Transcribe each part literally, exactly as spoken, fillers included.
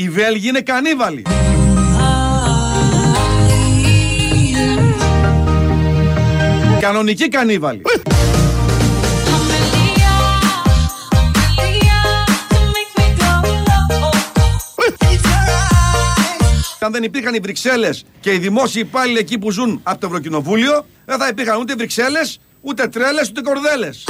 Οι Βέλγοι είναι κανίβαλοι. Κανονικοί κανίβαλοι. Αν δεν υπήρχαν οι Βρυξέλλες και οι δημόσιοι υπάλληλοι εκεί που ζουν από το Ευρωκοινοβούλιο, δεν θα υπήρχαν ούτε Βρυξέλλες, ούτε τρέλες, ούτε κορδέλες.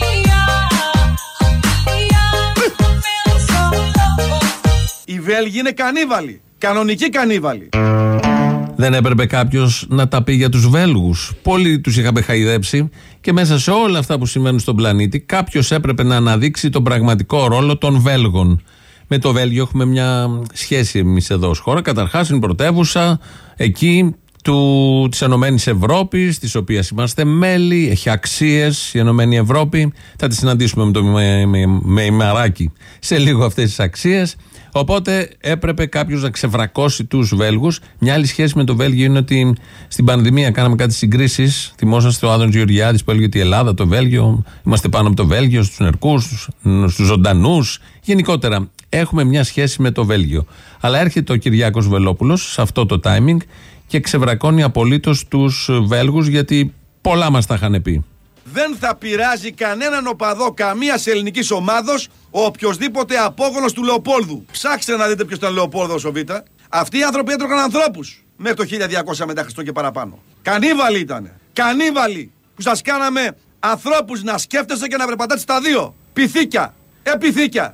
Οι Βέλγοι είναι κανίβαλοι. Κανονικοί κανίβαλοι. Δεν έπρεπε κάποιος να τα πει για τους Βέλγους? Πολλοί τους είχαμε χαϊδέψει και μέσα σε όλα αυτά που συμβαίνουν στον πλανήτη κάποιος έπρεπε να αναδείξει τον πραγματικό ρόλο των Βέλγων. Με το Βέλγιο έχουμε μια σχέση εμείς εδώ ως χώρα. Καταρχάς είναι πρωτεύουσα εκεί του, της Ενωμένης Ευρώπης, της οποίας είμαστε μέλη, έχει αξίες η Ενωμένη Ευρώπη. Θα τη συναντήσουμε με το με, με, με ημεράκι σε λίγο αυτές τις αξίες. Οπότε έπρεπε κάποιος να ξεβρακώσει τους Βέλγους. Μια άλλη σχέση με το Βέλγιο είναι ότι στην πανδημία κάναμε κάτι συγκρίσεις. Θυμόσαστε ο Άδωνης Γεωργιάδης που έλεγε ότι η Ελλάδα, το Βέλγιο, είμαστε πάνω από το Βέλγιο, στους νερκούς, στους, στους ζωντανούς. Γενικότερα έχουμε μια σχέση με το Βέλγιο. Αλλά έρχεται ο Κυριάκος Βελόπουλος σε αυτό το timing και ξεβρακώνει απολύτως τους Βέλγους, γιατί πολλά μας τα είχαν πει. Δεν θα πειράζει κανέναν οπαδό καμίας ελληνικής ομάδος ο οποιοσδήποτε απόγονος του Λεοπόλδου. Ψάξτε να δείτε ποιος ήταν Λεοπόλδος ο Β. Αυτοί οι άνθρωποι έτρωγαν ανθρώπους μέχρι το χίλια διακόσια μετά Χριστό και παραπάνω. Κανίβαλοι ήτανε. Κανίβαλοι που σας κάναμε ανθρώπους να σκέφτεστε και να περπατάτε στα δύο. Πυθίκια. Επιθήκια.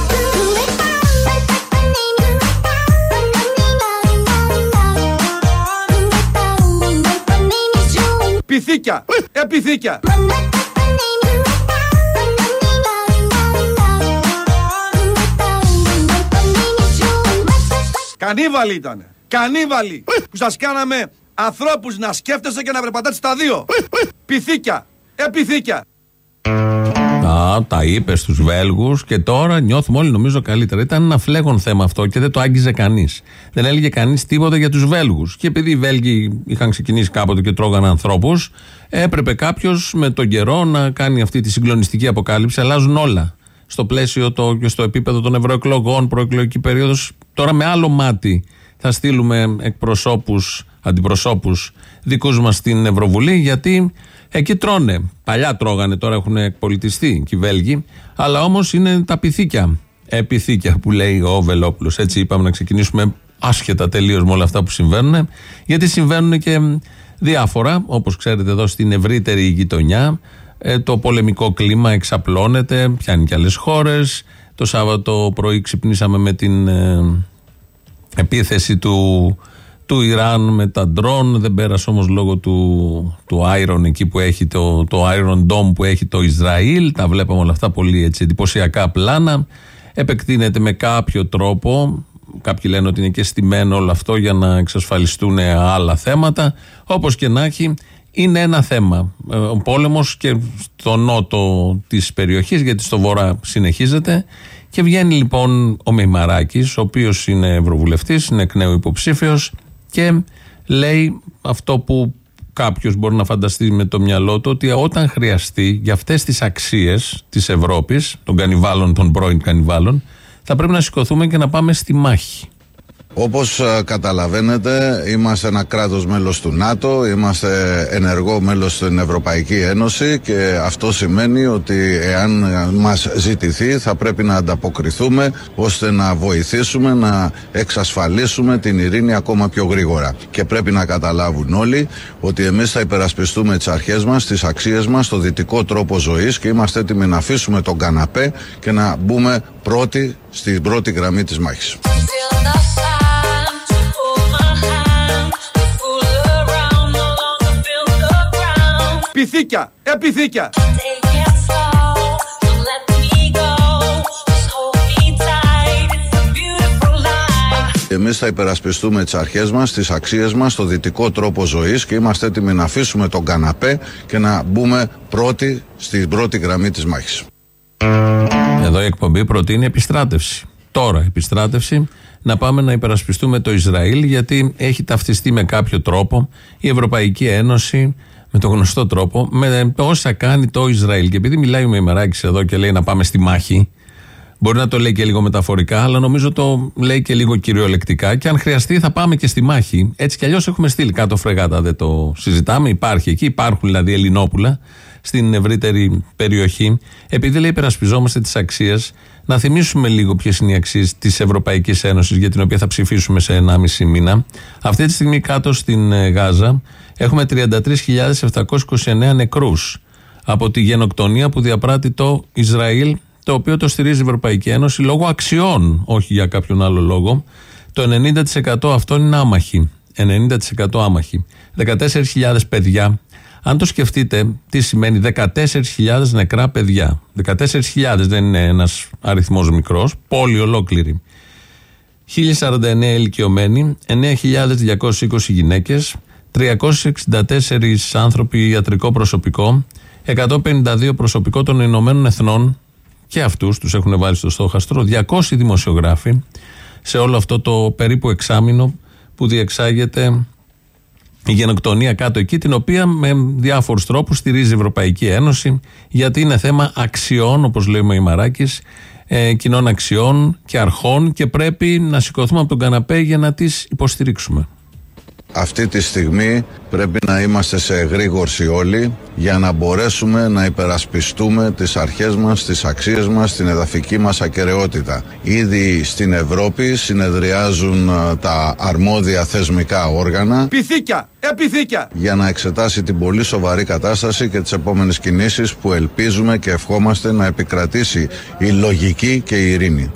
Πυθίκια. Επιθήκια. Κανίβαλοι ήτανε. Κανίβαλοι που σας κάναμε ανθρώπους να σκέφτεστε και να περπατάτε στα δύο. Πυθίκια. Επιθήκια. Α, τα είπε στους Βέλγους και τώρα νιώθουμε όλοι νομίζω καλύτερα. Ήταν ένα φλέγον θέμα αυτό και δεν το άγγιζε κανείς. Δεν έλεγε κανείς τίποτα για τους Βέλγους. Και επειδή οι Βέλγοι είχαν ξεκινήσει κάποτε και τρώγαν ανθρώπους, έπρεπε κάποιος με τον καιρό να κάνει αυτή τη συγκλονιστική αποκάλυψη. Αλλάζουν όλα. Στο πλαίσιο το, και στο επίπεδο των ευρωεκλογών, προεκλογική περίοδος, τώρα με άλλο μάτι θα στείλουμε εκπροσώπους, αντιπροσώπους δικούς μας στην Ευρωβουλή, γιατί εκεί τρώνε. Παλιά τρώγανε, τώρα έχουν εκπολιτιστεί και οι Βέλγοι, αλλά όμως είναι τα πυθίκια. Επιθήκια που λέει ο Βελόπουλος. Έτσι είπαμε να ξεκινήσουμε άσχετα τελείως με όλα αυτά που συμβαίνουν, γιατί συμβαίνουν και διάφορα, όπως ξέρετε εδώ στην ευρύτερη γειτονιά. Το πολεμικό κλίμα εξαπλώνεται, πιάνει και άλλες χώρες. Το Σάββατο πρωί ξυπνήσαμε με την ε, επίθεση του, του Ιράν με τα ντρόν. Δεν πέρασε όμως λόγω του, του Iron εκεί που έχει το, το Iron Dome που έχει το Ισραήλ. Τα βλέπαμε όλα αυτά πολύ έτσι, εντυπωσιακά πλάνα. Επεκτείνεται με κάποιο τρόπο. Κάποιοι λένε ότι είναι και στημένο όλο αυτό για να εξασφαλιστούν άλλα θέματα. Όπως και να έχει, είναι ένα θέμα. Ο πόλεμος και στο νότο της περιοχής, γιατί στο βορρά συνεχίζεται. Και βγαίνει λοιπόν ο Μεϊμαράκης, ο οποίος είναι ευρωβουλευτής, είναι εκ νέου υποψήφιος, και λέει αυτό που κάποιος μπορεί να φανταστεί με το μυαλό του, ότι όταν χρειαστεί για αυτές τις αξίες της Ευρώπης, των κανιβάλων, των πρώην κανιβάλων, θα πρέπει να σηκωθούμε και να πάμε στη μάχη. Όπως καταλαβαίνετε, είμαστε ένα κράτος μέλος του ΝΑΤΟ, είμαστε ενεργό μέλος στην Ευρωπαϊκή Ένωση και αυτό σημαίνει ότι εάν μας ζητηθεί θα πρέπει να ανταποκριθούμε ώστε να βοηθήσουμε να εξασφαλίσουμε την ειρήνη ακόμα πιο γρήγορα. Και πρέπει να καταλάβουν όλοι ότι εμείς θα υπερασπιστούμε τις αρχές μας, τις αξίες μας, το δυτικό τρόπο ζωής και είμαστε έτοιμοι να αφήσουμε τον καναπέ και να μπούμε πρώτοι στην πρώτη γραμμή της μάχης. Πυθίκια, επιθήκια. Εμείς θα υπερασπιστούμε τις αρχές μας, τις αξίες μας, το δυτικό τρόπο ζωής και είμαστε έτοιμοι να αφήσουμε τον καναπέ και να μπούμε πρώτοι στην πρώτη γραμμή της μάχης. Εδώ η εκπομπή προτείνει επιστράτευση. Τώρα επιστράτευση, να πάμε να υπερασπιστούμε το Ισραήλ, γιατί έχει ταυτιστεί με κάποιο τρόπο η Ευρωπαϊκή Ένωση, με τον γνωστό τρόπο, με όσα κάνει το Ισραήλ. Και επειδή μιλάει ο Μεϊμαράκης εδώ και λέει να πάμε στη μάχη, Μπορεί να το λέει και λίγο μεταφορικά, αλλά νομίζω το λέει και λίγο κυριολεκτικά. Και αν χρειαστεί, θα πάμε και στη μάχη. Έτσι κι αλλιώς έχουμε στείλει κάτω φρεγάτα, δεν το συζητάμε. Υπάρχει εκεί, υπάρχουν δηλαδή Ελληνόπουλα στην ευρύτερη περιοχή. Επειδή λέει υπερασπιζόμαστε τις αξίες, να θυμίσουμε λίγο ποιες είναι οι αξίες της Ευρωπαϊκής Ένωσης, για την οποία θα ψηφίσουμε σε ενάμιση μήνα. Αυτή τη στιγμή κάτω στην Γάζα έχουμε τριάντα τρεις χιλιάδες επτακόσιους είκοσι εννέα νεκρούς από τη γενοκτονία που διαπράττει το Ισραήλ, το οποίο το στηρίζει η Ευρωπαϊκή Ένωση λόγω αξιών, όχι για κάποιον άλλο λόγο. Το ενενήντα τοις εκατό αυτών είναι άμαχοι. ενενήντα τοις εκατό άμαχοι. δεκατέσσερις χιλιάδες παιδιά. Αν το σκεφτείτε, τι σημαίνει δεκατέσσερις χιλιάδες νεκρά παιδιά. δεκατέσσερις χιλιάδες δεν είναι ένας αριθμός μικρός, πόλη ολόκληρη. χίλια σαράντα εννέα ηλικιωμένοι, εννέα χιλιάδες διακόσιες είκοσι γυναίκες, τριακόσιοι εξήντα τέσσερις άνθρωποι ιατρικό προσωπικό, εκατόν πενήντα δύο προσωπικό των Ηνωμένων Εθνών, και αυτούς τους έχουν βάλει στο στόχαστρο, διακόσιοι δημοσιογράφοι, σε όλο αυτό το περίπου εξάμηνο που διεξάγεται η γενοκτονία κάτω εκεί, την οποία με διάφορους τρόπους στηρίζει η Ευρωπαϊκή Ένωση, γιατί είναι θέμα αξιών, όπως λέει ο Μεϊμαράκης, ε, κοινών αξιών και αρχών, και πρέπει να σηκωθούμε από τον καναπέ για να τις υποστηρίξουμε. Αυτή τη στιγμή πρέπει να είμαστε σε εγρήγορση όλοι για να μπορέσουμε να υπερασπιστούμε τις αρχές μας, τις αξίες μας, την εδαφική μας ακεραιότητα. Ήδη στην Ευρώπη συνεδριάζουν τα αρμόδια θεσμικά όργανα. Πυθίκια, επιθήκια! Για να εξετάσει την πολύ σοβαρή κατάσταση και τις επόμενες κινήσεις που ελπίζουμε και ευχόμαστε να επικρατήσει η λογική και η ειρήνη.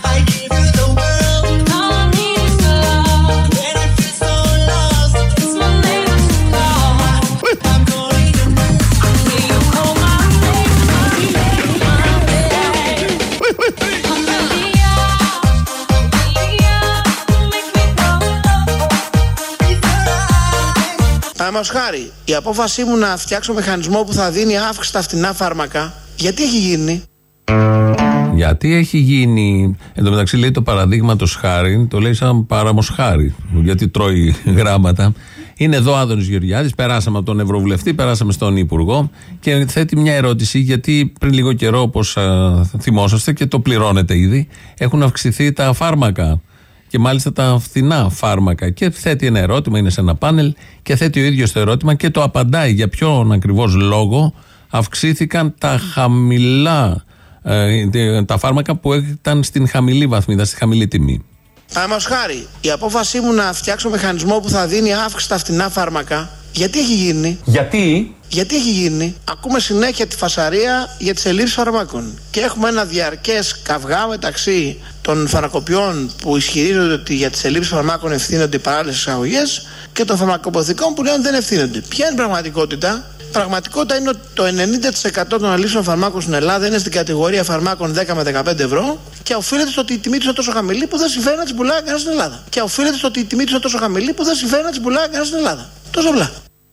Παραδείγματος χάρη, η απόφασή μου να φτιάξω μηχανισμό που θα δίνει αύξηση στα φτηνά φάρμακα, γιατί έχει γίνει? Γιατί έχει γίνει? Εν τω μεταξύ λέει το παραδείγματος χάρη, το λέει σαν πάραμος χάρη, γιατί τρώει γράμματα. Είναι εδώ Άδωνης Γεωργιάδης, περάσαμε από τον Ευρωβουλευτή, περάσαμε στον Υπουργό και θέτει μια ερώτηση, γιατί πριν λίγο καιρό, όπως α, θυμόσαστε και το πληρώνετε ήδη, έχουν αυξηθεί τα φάρμακα. Και μάλιστα τα φθηνά φάρμακα. Και θέτει ένα ερώτημα, είναι σε ένα πάνελ, και θέτει ο ίδιος το ερώτημα και το απαντάει για ποιον ακριβώς λόγο αυξήθηκαν τα χαμηλά, ε, τα φάρμακα που ήταν στην χαμηλή βαθμίδα, στη χαμηλή τιμή. Παραδείγματος χάρη, η απόφασή μου να φτιάξω μηχανισμό που θα δίνει αύξηση στα φτηνά φάρμακα, γιατί έχει γίνει? Γιατί? Γιατί έχει γίνει? Ακούμε συνέχεια τη φασαρία για τις ελλείψεις φαρμάκων. Και έχουμε ένα διαρκές καυγά μεταξύ των φαρμακοποιών που ισχυρίζονται ότι για τις ελλείψεις φαρμάκων ευθύνονται οι παράλληλες εισαγωγές και των φαρμακοποθηκών που λένε δεν ευθύνονται. Ποια είναι η πραγματικότητα? Η πραγματικότητα είναι ότι το ενενήντα τοις εκατό των ελλείψεων φαρμάκων στην Ελλάδα είναι στην κατηγορία φαρμάκων δέκα με δεκαπέντε ευρώ και οφείλεται στο ότι η τιμή τους είναι τόσο χαμηλή που δεν συμφέρει να τις πουλάει κανένας στην Ελλάδα. Και οφείλεται στο ότι η τιμή τους είναι τόσο χαμηλή που δεν συμφέρει να τις πουλάει κανένας στην Ελλάδα. Τόσο απλά.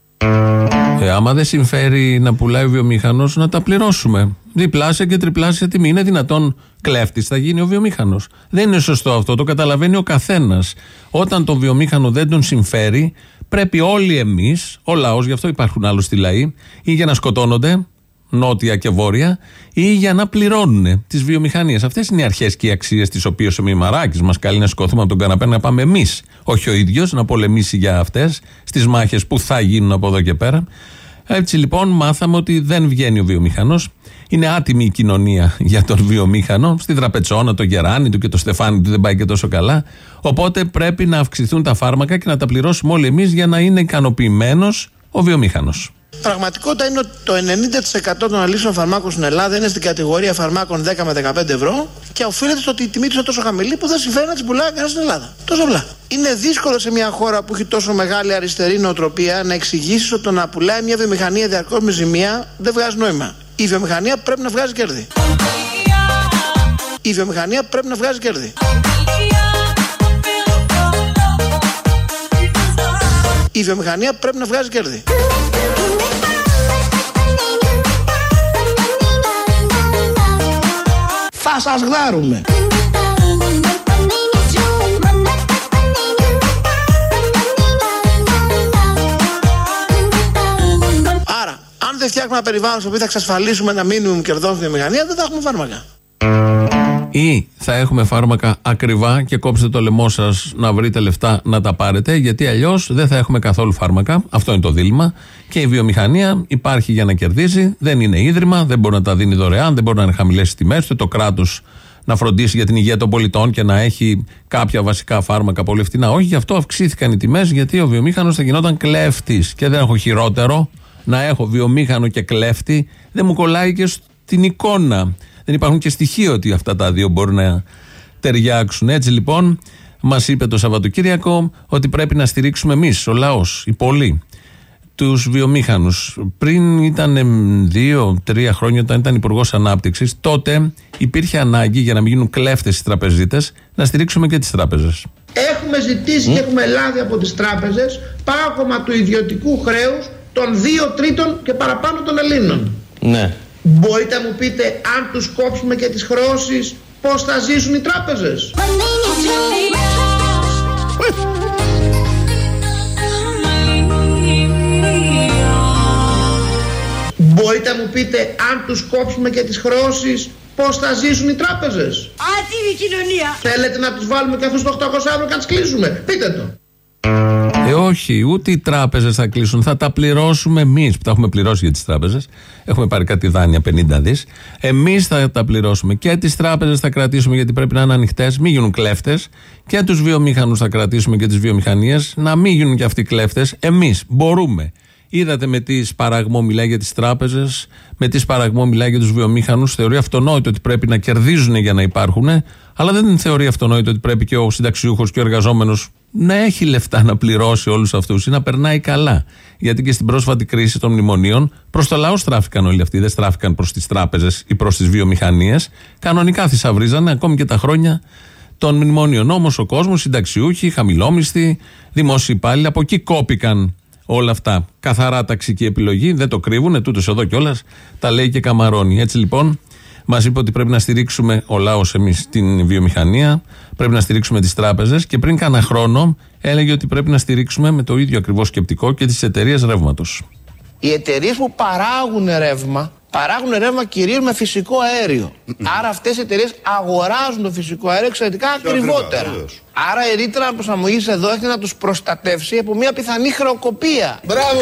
Ε, άμα δεν συμφέρει να πουλάει ο βιομηχανός, να τα πληρώσουμε. Διπλάσια και τριπλάσια τιμή. Είναι δυνατόν κλέφτης θα γίνει ο βιομηχανός? Δεν είναι σωστό αυτό, το καταλαβαίνει ο καθένας. Όταν το βιομήχανο δεν τον συμφέρει, πρέπει όλοι εμείς, ο λαός, γι' αυτό υπάρχουν άλλοι λαοί, ή για να σκοτώνονται, νότια και βόρεια, ή για να πληρώνουν τις βιομηχανίες. Αυτές είναι οι αρχές και οι αξίες τις οποίες ο Μημαράκης μας καλεί να σηκωθούμε από τον καναπέ να πάμε εμείς, όχι ο ίδιος, να πολεμήσει για αυτές, στις μάχες που θα γίνουν από εδώ και πέρα. Έτσι λοιπόν μάθαμε ότι δεν βγαίνει ο βιομηχανός. Είναι άτιμη η κοινωνία για τον βιομήχανο. Στη Δραπετσόνα το γεράνι του και το στεφάνι του δεν πάει και τόσο καλά. Οπότε πρέπει να αυξηθούν τα φάρμακα και να τα πληρώσουμε όλοι εμείς για να είναι ικανοποιημένος ο βιομήχανος. Πραγματικότητα είναι ότι το ενενήντα τοις εκατό των αλήσεων φαρμάκων στην Ελλάδα είναι στην κατηγορία φαρμάκων δέκα με δεκαπέντε ευρώ και οφείλεται στο ότι η τιμή τους είναι τόσο χαμηλή που δεν συμφέρει να τις πουλάει κανένας στην Ελλάδα. Τόσο απλά. Είναι δύσκολο σε μια χώρα που έχει τόσο μεγάλη αριστερή νοοτροπία να εξηγήσει ότι το να πουλάει μια βιομηχανία διαρκώς με ζημία δεν βγάζει νόημα. Η βιομηχανία πρέπει να βγάζει κέρδη. Η βιομηχανία πρέπει να βγάζει κέρδη. Η βιομηχανία πρέπει να βγάζει κέρδη. Θα σας γδάρουμε. Άρα, αν δεν φτιάχνουμε ένα περιβάλλον στο οποίο θα εξασφαλίσουμε ένα μίνιμουμ κερδών στη βιομηχανία, δεν θα έχουμε φάρμακα. Ή θα έχουμε φάρμακα ακριβά και κόψτε το λαιμό σας να βρείτε λεφτά να τα πάρετε, γιατί αλλιώς δεν θα έχουμε καθόλου φάρμακα. Αυτό είναι το δίλημμα. Και η βιομηχανία υπάρχει για να κερδίζει, δεν είναι ίδρυμα, δεν μπορεί να τα δίνει δωρεάν, δεν μπορεί να είναι χαμηλές τιμές, ούτε το κράτος να φροντίσει για την υγεία των πολιτών και να έχει κάποια βασικά φάρμακα πολύ φτηνά. Όχι, γι' αυτό αυξήθηκαν οι τιμές, γιατί ο βιομήχανος θα γινόταν κλέφτης. Και δεν έχω χειρότερο να έχω βιομήχανο και κλέφτη, δεν μου κολλάει και στην εικόνα. Δεν υπάρχουν και στοιχεία ότι αυτά τα δύο μπορούν να ταιριάξουν. Έτσι λοιπόν, μας είπε το Σαββατοκύριακο ότι πρέπει να στηρίξουμε εμείς, ο λαός, οι πολλοί, τους βιομήχανους. Πριν ήταν δύο-τρία χρόνια, όταν ήταν υπουργός Ανάπτυξης, τότε υπήρχε ανάγκη για να μην γίνουν κλέφτες οι τραπεζίτες να στηρίξουμε και τις τράπεζες. Έχουμε ζητήσει mm. και έχουμε λάβει από τις τράπεζες πάγωμα του ιδιωτικού χρέους των δύο τρίτων και παραπάνω των Ελλήνων. Ναι. Μπορείτε να μου πείτε, αν τους κόψουμε και τις χρεώσεις, πώς θα ζήσουν οι τράπεζες? Μπορείτε να μου πείτε, αν τους κόψουμε και τις χρεώσεις, πώς θα ζήσουν οι τράπεζες? Άτιμη κοινωνία. Θέλετε να τους βάλουμε και αυτούς το οκτακόσια ευρώ και να τις κλείσουμε? Πείτε το. Ε, όχι, ούτε οι τράπεζες θα κλείσουν. Θα τα πληρώσουμε εμείς που τα έχουμε πληρώσει για τις τράπεζες. Έχουμε πάρει κάτι δάνεια πενήντα δις. Εμείς θα τα πληρώσουμε. Και τις τράπεζες θα κρατήσουμε, γιατί πρέπει να είναι ανοιχτές, μην γίνουν κλέφτες. Και τους βιομηχανούς θα κρατήσουμε και τις βιομηχανίες, να μην γίνουν και αυτοί κλέφτες. Εμείς μπορούμε. Είδατε με τι σπαραγμό μιλάει για τις τράπεζες, με τι σπαραγμό μιλάει για τους βιομήχανους. Θεωρεί αυτονόητο ότι πρέπει να κερδίζουν για να υπάρχουν, αλλά δεν θεωρεί αυτονόητο ότι πρέπει και ο συνταξιούχος και ο εργαζόμενος να έχει λεφτά να πληρώσει όλους αυτούς ή να περνάει καλά. Γιατί και στην πρόσφατη κρίση των μνημονίων προς το λαό στράφηκαν όλοι αυτοί. Δεν στράφηκαν προς τις τράπεζες ή προς τις βιομηχανίες. Κανονικά θησαυρίζανε ακόμη και τα χρόνια των μνημονίων. Όμως ο κόσμος, συνταξιούχοι, χαμηλόμισθοι, δημόσιοι υπάλληλοι, από εκεί κόπηκαν όλα αυτά. Καθαρά ταξική επιλογή, δεν το κρύβουνε, τούτος εδώ κιόλας τα λέει και καμαρώνει. Έτσι λοιπόν, μας είπε ότι πρέπει να στηρίξουμε ο λαός εμείς την βιομηχανία, πρέπει να στηρίξουμε τις τράπεζες και πριν κάνα χρόνο έλεγε ότι πρέπει να στηρίξουμε με το ίδιο ακριβώς σκεπτικό και τις εταιρείες ρεύματος. Οι εταιρείες που παράγουν ρεύμα, παράγουν ρεύμα κυρίως με φυσικό αέριο. Άρα αυτές οι εταιρείες αγοράζουν το φυσικό αέριο εξαιρετικά ακριβότερα. Άρα η ρήτρα προσαρμογής εδώ έχει να τους προστατεύσει από μια πιθανή χρεοκοπία. Μπράβο!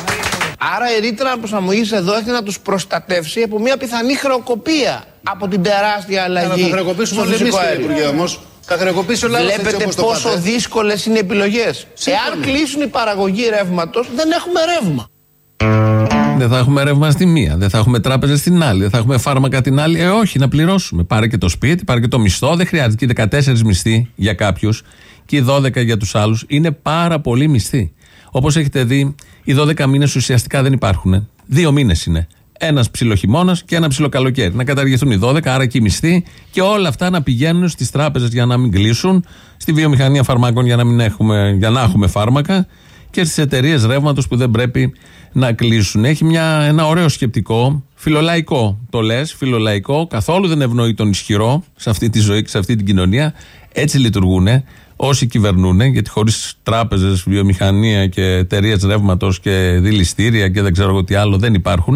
Άρα η ρήτρα προσαρμογής εδώ έχει να τους προστατεύσει από μια πιθανή χρεοκοπία από την τεράστια αλλαγή στο φυσικό αέριο. Θα χρεοκοπήσει ο λαός. Βλέπετε πόσο δύσκολες είναι οι επιλογές. Εάν κλείσουν η παραγωγή ρεύματος, δεν έχουμε ρεύμα. Δεν θα έχουμε ρεύμα στη μία, δεν θα έχουμε τράπεζες στην άλλη, δεν θα έχουμε φάρμακα την άλλη. Ε, όχι, να πληρώσουμε. Πάρε και το σπίτι, πάρε και το μισθό. Δεν χρειάζεται. Και οι δεκατέσσερις μισθοί για κάποιους και οι δώδεκα για τους άλλους είναι πάρα πολλοί μισθοί. Όπως έχετε δει, οι δώδεκα μήνες ουσιαστικά δεν υπάρχουν. Δύο μήνες είναι. Ένας ψιλοχειμώνας και ένα ψιλοκαλοκαίρι. Να καταργηθούν οι δώδεκα, άρα και οι μισθοί, και όλα αυτά να πηγαίνουν στις τράπεζες για να μην κλείσουν, στη βιομηχανία φαρμάκων για να, μην έχουμε, για να έχουμε φάρμακα και στις εταιρείες ρεύματος που δεν πρέπει να κλείσουν. Έχει μια, ένα ωραίο σκεπτικό, φιλολαϊκό το λες, φιλολαϊκό, καθόλου δεν ευνοεί τον ισχυρό σε αυτή τη ζωή και σε αυτή την κοινωνία. Έτσι λειτουργούν όσοι κυβερνούν, γιατί χωρίς τράπεζες, βιομηχανία και εταιρείες ρεύματος και δηληστήρια και δεν ξέρω εγώ τι άλλο δεν υπάρχουν.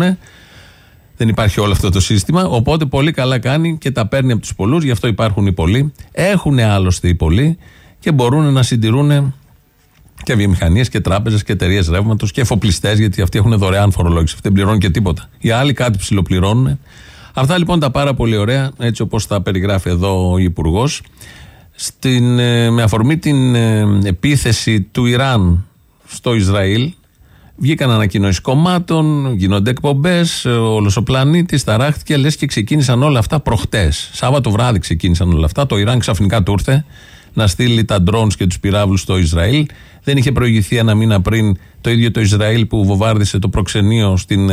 Δεν υπάρχει όλο αυτό το σύστημα. Οπότε πολύ καλά κάνει και τα παίρνει από τους πολλούς, γι' αυτό υπάρχουν οι πολλοί. Έχουν άλλωστε οι πολλοί και μπορούν να συντηρούν και βιομηχανίες και τράπεζες και εταιρείες ρεύματος και εφοπλιστές, γιατί αυτοί έχουν δωρεάν φορολόγηση. Αυτοί δεν πληρώνουν και τίποτα. Οι άλλοι κάτι ψιλοπληρώνουν. Αυτά λοιπόν τα πάρα πολύ ωραία, έτσι όπως τα περιγράφει εδώ ο Υπουργός. Στην, με αφορμή την επίθεση του Ιράν στο Ισραήλ, βγήκαν ανακοινώσεις κομμάτων, γίνονται εκπομπές, όλος ο πλανήτης ταράχτηκε, λες και ξεκίνησαν όλα αυτά προχτές. Σάββατο βράδυ ξεκίνησαν όλα αυτά. Το Ιράν ξαφνικά του ήρθε να στείλει τα drones και τους πυράβλους στο Ισραήλ. Δεν είχε προηγηθεί ένα μήνα πριν το ίδιο το Ισραήλ που βομβάρδισε το προξενείο στην,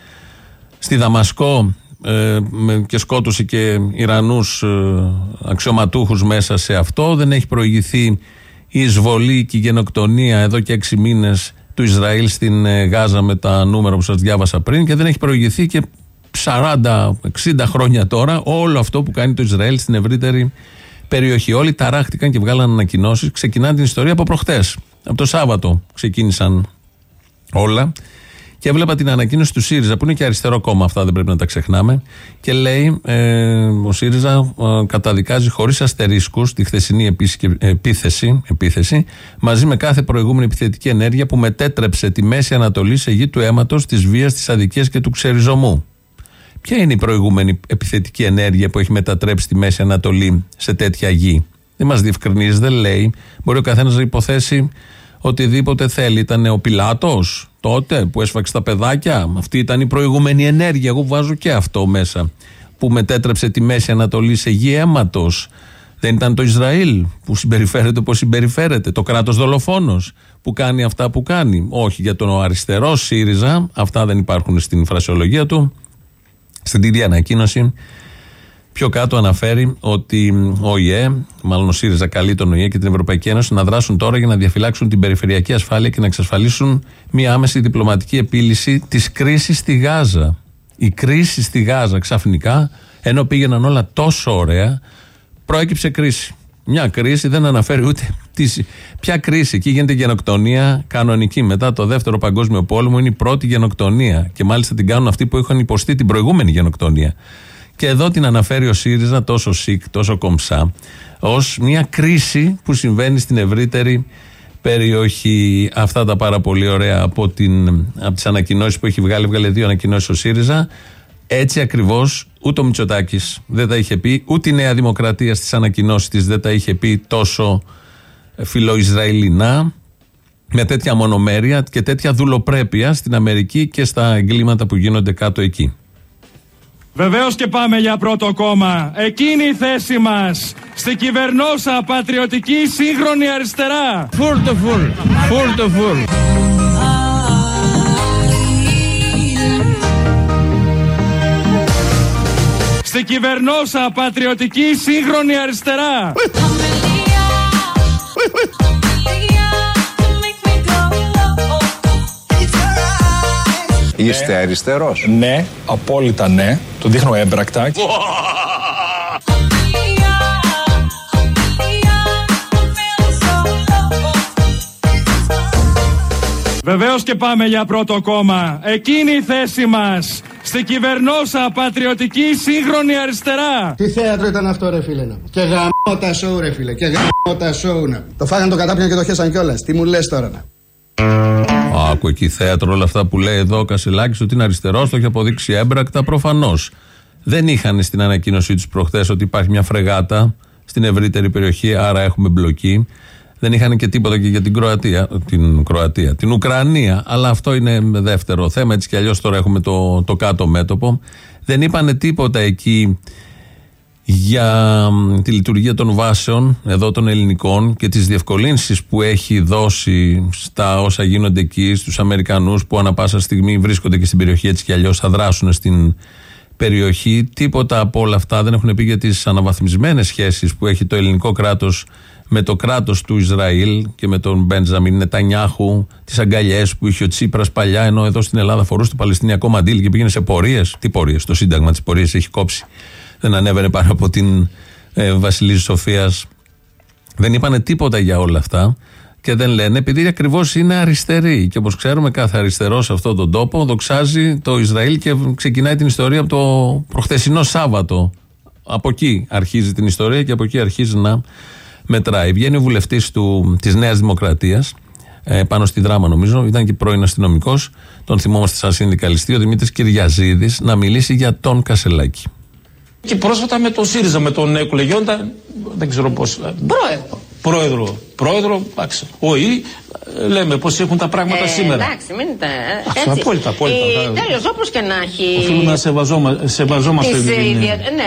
στη Δαμασκό ε, και σκότωσε και Ιρανούς ε, αξιωματούχους μέσα σε αυτό. Δεν έχει προηγηθεί η εισβολή και η γενοκτονία εδώ και έξι μήνες του Ισραήλ στην ε, Γάζα με τα νούμερα που σας διάβασα πριν, και δεν έχει προηγηθεί και σαράντα εξήντα χρόνια τώρα όλο αυτό που κάνει το Ισραήλ στην ευρύτερη περιοχή. Όλοι ταράχτηκαν και βγάλαν ανακοινώσεις. Ξεκινάνε την ιστορία από προχτές. Από το Σάββατο ξεκίνησαν όλα. Και έβλεπα την ανακοίνωση του ΣΥΡΙΖΑ, που είναι και αριστερό κόμμα, αυτά δεν πρέπει να τα ξεχνάμε. Και λέει, ε, ο ΣΥΡΙΖΑ ε, καταδικάζει χωρίς αστερίσκους τη χθεσινή επίθεση, επίθεση, μαζί με κάθε προηγούμενη επιθετική ενέργεια που μετέτρεψε τη Μέση Ανατολή σε γη του αίματος, της βίας, της αδικίας και του ξεριζωμού. Ποια είναι η προηγούμενη επιθετική ενέργεια που έχει μετατρέψει τη Μέση Ανατολή σε τέτοια γη? Δεν μας διευκρινίζει, δεν λέει. Μπορεί ο καθένας να υποθέσει οτιδήποτε θέλει. Ήταν ο Πιλάτος τότε που έσφαξε τα παιδάκια. Αυτή ήταν η προηγούμενη ενέργεια. Εγώ βάζω και αυτό μέσα. Που μετέτρεψε τη Μέση Ανατολή σε γη αίματος. Δεν ήταν το Ισραήλ που συμπεριφέρεται όπως συμπεριφέρεται? Το κράτος δολοφόνος που κάνει αυτά που κάνει? Όχι, για τον αριστερό ΣΥΡΙΖΑ αυτά δεν υπάρχουν στην φρασιολογία του. Στην ίδια ανακοίνωση πιο κάτω αναφέρει ότι ο ΟΗΕ, μάλλον ο ΣΥΡΙΖΑ καλεί τον ΟΗΕ και την Ευρωπαϊκή Ένωση να δράσουν τώρα για να διαφυλάξουν την περιφερειακή ασφάλεια και να εξασφαλίσουν μια άμεση διπλωματική επίλυση της κρίσης στη Γάζα. Η κρίση στη Γάζα ξαφνικά, ενώ πήγαιναν όλα τόσο ωραία, προέκυψε κρίση. Μια κρίση, δεν αναφέρει ούτε τις, ποια κρίση. Εκεί γίνεται γενοκτονία κανονική. Μετά το δεύτερο παγκόσμιο πόλεμο είναι η πρώτη γενοκτονία. Και μάλιστα την κάνουν αυτοί που είχαν υποστεί την προηγούμενη γενοκτονία. Και εδώ την αναφέρει ο ΣΥΡΙΖΑ τόσο σικ, τόσο κομψά, ως μια κρίση που συμβαίνει στην ευρύτερη περιοχή. Αυτά τα πάρα πολύ ωραία από, την, από τις ανακοινώσεις που έχει βγάλει. Βγάλε δύο ανακοινώσεις ο ΣΥΡΙΖΑ. Έτσι ακριβώς ούτε ο Μητσοτάκης δεν τα είχε πει, ούτε η Νέα Δημοκρατία στις ανακοινώσεις της δεν τα είχε πει τόσο φιλοϊσραηλινά, με τέτοια μονομέρεια και τέτοια δουλοπρέπεια στην Αμερική και στα εγκλήματα που γίνονται κάτω εκεί. Βεβαίως και πάμε για πρώτο κόμμα. Εκείνη η θέση μας στη κυβερνόσα πατριωτική σύγχρονη αριστερά. Φουλ το φουλ, φουλ το φουλ. Στη κυβερνόσα πατριωτική σύγχρονη αριστερά. Είστε αριστερός? Ναι, απόλυτα ναι. Το δείχνω έμπρακτα. Βεβαίως και πάμε για πρώτο κόμμα. Εκείνη η θέση μας στη κυβερνόσα πατριωτική σύγχρονη αριστερά. Τι θέατρο ήταν αυτό ρε φίλε να. Και γαμώ τα σόου ρε φίλε. Και γαμώ τα σόου να. Το φάγανε το κατάπιον και το χέσαν κιόλας. Τι μου λες τώρα να. Άκου εκεί θέατρο όλα αυτά που λέει εδώ ο Κασελάκης ότι είναι αριστερός, το έχει αποδείξει έμπρακτα προφανώς. Δεν είχαν στην ανακοίνωσή τους προχθές ότι υπάρχει μια φρεγάτα στην ευρύτερη περιοχή, άρα έχουμε μπλοκή. Δεν είχαν και τίποτα και για την Κροατία, την Κροατία, την Ουκρανία, αλλά αυτό είναι δεύτερο θέμα, έτσι κι αλλιώς τώρα έχουμε το, το κάτω μέτωπο. Δεν είπανε τίποτα εκεί για τη λειτουργία των βάσεων εδώ των ελληνικών και τις διευκολύνσεις που έχει δώσει στα όσα γίνονται εκεί, στους Αμερικανούς που ανά πάσα στιγμή βρίσκονται και στην περιοχή, έτσι κι αλλιώς θα δράσουν στην περιοχή. Τίποτα από όλα αυτά δεν έχουν πει για τις αναβαθμισμένες σχέσεις που έχει το ελληνικό κράτος με το κράτος του Ισραήλ και με τον Μπέντζαμιν Νετανιάχου, τις αγκαλιές που είχε ο Τσίπρας παλιά, ενώ εδώ στην Ελλάδα φορούσε το Παλαιστινιακό μαντίλι και πήγαινε σε πορείες. Τι πορείες? Το Σύνταγμα της πορείες έχει κόψει. Δεν ανέβαινε πάνω από την ε, Βασιλίζη Σοφίας. Δεν είπανε τίποτα για όλα αυτά και δεν λένε, επειδή ακριβώς είναι αριστεροί. Και όπως ξέρουμε, κάθε αριστερός σε αυτόν τον τόπο δοξάζει το Ισραήλ και ξεκινάει την ιστορία από το προχθεσινό Σάββατο. Από εκεί αρχίζει την ιστορία και από εκεί αρχίζει να μετράει. Βγαίνει ο βουλευτής της Νέας Δημοκρατίας, ε, πάνω στη Δράμα νομίζω, ήταν και πρώην αστυνομικός, τον θυμόμαστε σαν συνδικαλιστή, ο Δημήτρης Κυριαζίδης, να μιλήσει για τον Κασελάκη. Και πρόσφατα με τον ΣΥΡΙΖΑ, με τον εκλεγόντα, δεν ξέρω πώς. Πρόεδρο. Πρόεδρο. Πρόεδρο, εντάξει. Όχι, λέμε πώς έχουν τα πράγματα ε, σήμερα. Εντάξει, μην τα. Έτσι. Απόλυτα, απόλυτα. Ε, τέλος, όπως και να έχει. Οφείλουμε να σεβαζόμα, σεβαζόμαστε. Τις, ε, δια... ναι.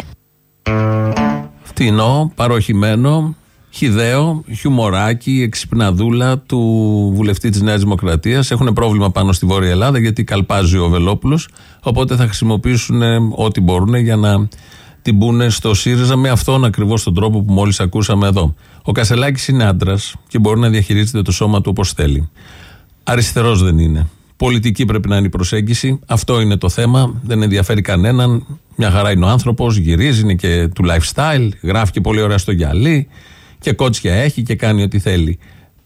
Φτηνό, παροχημένο, χυδαίο, χιουμοράκι, εξυπναδούλα του βουλευτή της Νέας Δημοκρατίας. Έχουν πρόβλημα πάνω στη Βόρεια Ελλάδα γιατί καλπάζει ο Βελόπουλος. Οπότε θα χρησιμοποιήσουν ό,τι μπορούν για να την πούνε στο ΣΥΡΙΖΑ με αυτόν ακριβώς τον τρόπο που μόλις ακούσαμε εδώ. Ο Κασελάκης είναι άντρας και μπορεί να διαχειρίζεται το σώμα του όπως θέλει. Αριστερός δεν είναι. Πολιτική πρέπει να είναι η προσέγγιση. Αυτό είναι το θέμα. Δεν ενδιαφέρει κανέναν. Μια χαρά είναι ο άνθρωπος, γυρίζει, είναι και του lifestyle, γράφει και πολύ ωραία στο γυαλί και κότσια έχει και κάνει ό,τι θέλει.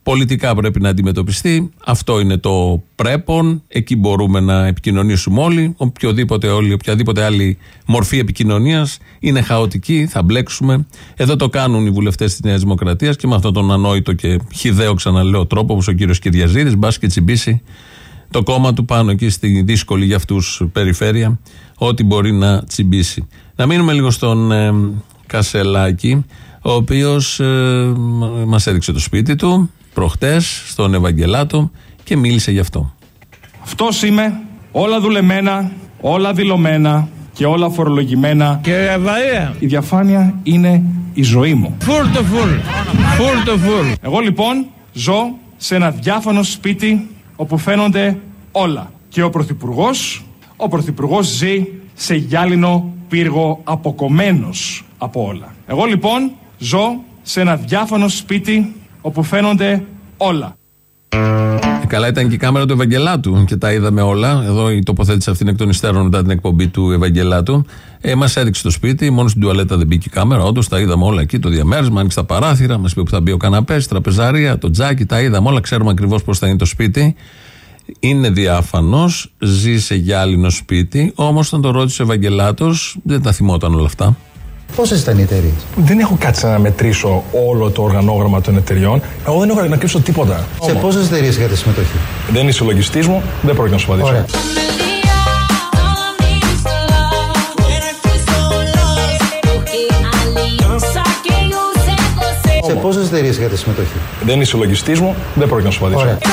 πολιτικά πρέπει να αντιμετωπιστεί. Αυτό είναι το πρέπον. Εκεί μπορούμε να επικοινωνήσουμε όλοι. Οποιοδήποτε, όλοι, οποιαδήποτε άλλη μορφή επικοινωνίας είναι χαοτική, θα μπλέξουμε. Εδώ το κάνουν οι βουλευτές της Νέας Δημοκρατίας και με αυτόν τον ανόητο και χυδαίο, ξαναλέω, τρόπο, όπως ο κύριος Κυριαζίδης, μπας και τσιμπήσει το κόμμα του πάνω εκεί στη δύσκολη για αυτούς περιφέρεια, ό,τι μπορεί να τσιμπήσει. Να μείνουμε λίγο στον ε, Κασελάκη, ο οποίος ε, μας έδειξε το σπίτι του προχτές στον Ευαγγελάτο και μίλησε γι' αυτό. Αυτός είμαι, όλα δουλεμένα, όλα δηλωμένα και όλα φορολογημένα. Κύριε Βαρία, η διαφάνεια είναι η ζωή μου. Φουλ το φουλ, φουλ το φουλ. Εγώ λοιπόν ζω σε ένα διάφανο σπίτι όπου φαίνονται όλα. Και ο Πρωθυπουργός, ο Πρωθυπουργός ζει σε γυάλινο πύργο αποκομμένος από όλα. Εγώ λοιπόν ζω σε ένα διάφανο σπίτι όπου φαίνονται όλα. Ε, καλά ήταν και η κάμερα του Ευαγγελάτου και τα είδαμε όλα. Εδώ η τοποθέτηση αυτή είναι εκ των υστέρων μετά την εκπομπή του Ευαγγελάτου. Ε, μας έδειξε το σπίτι, μόνο στην τουαλέτα δεν μπήκε η κάμερα. Όντως τα είδαμε όλα εκεί, το διαμέρισμα, άνοιξε τα παράθυρα, μας είπε που θα μπει ο καναπές, η τραπεζαρία, το τζάκι, τα είδαμε όλα. Ξέρουμε ακριβώς πώς θα είναι το σπίτι. Είναι διάφανος, ζει σε γυάλινο σπίτι. Όμως όταν το ρώτησε ο Ευαγγελάτος, δεν τα θυμόταν όλα αυτά. Πόσες ήταν οι εταιρείες? Δεν έχω κάτσει να μετρήσω όλο το οργανόγραμμα των εταιριών. Εγώ δεν έχω να κρύψω τίποτα. Σε πόσες εταιρείες είχατε συμμετοχή? Δεν είναι συλλογιστής μου, δεν πρόκειται να σου απαντήσω. Ωραία. Σε πόσες εταιρείες είχατε συμμετοχή? Δεν είναι συλλογιστής μου, δεν πρόκειται να σου απαντήσω. Ωραία.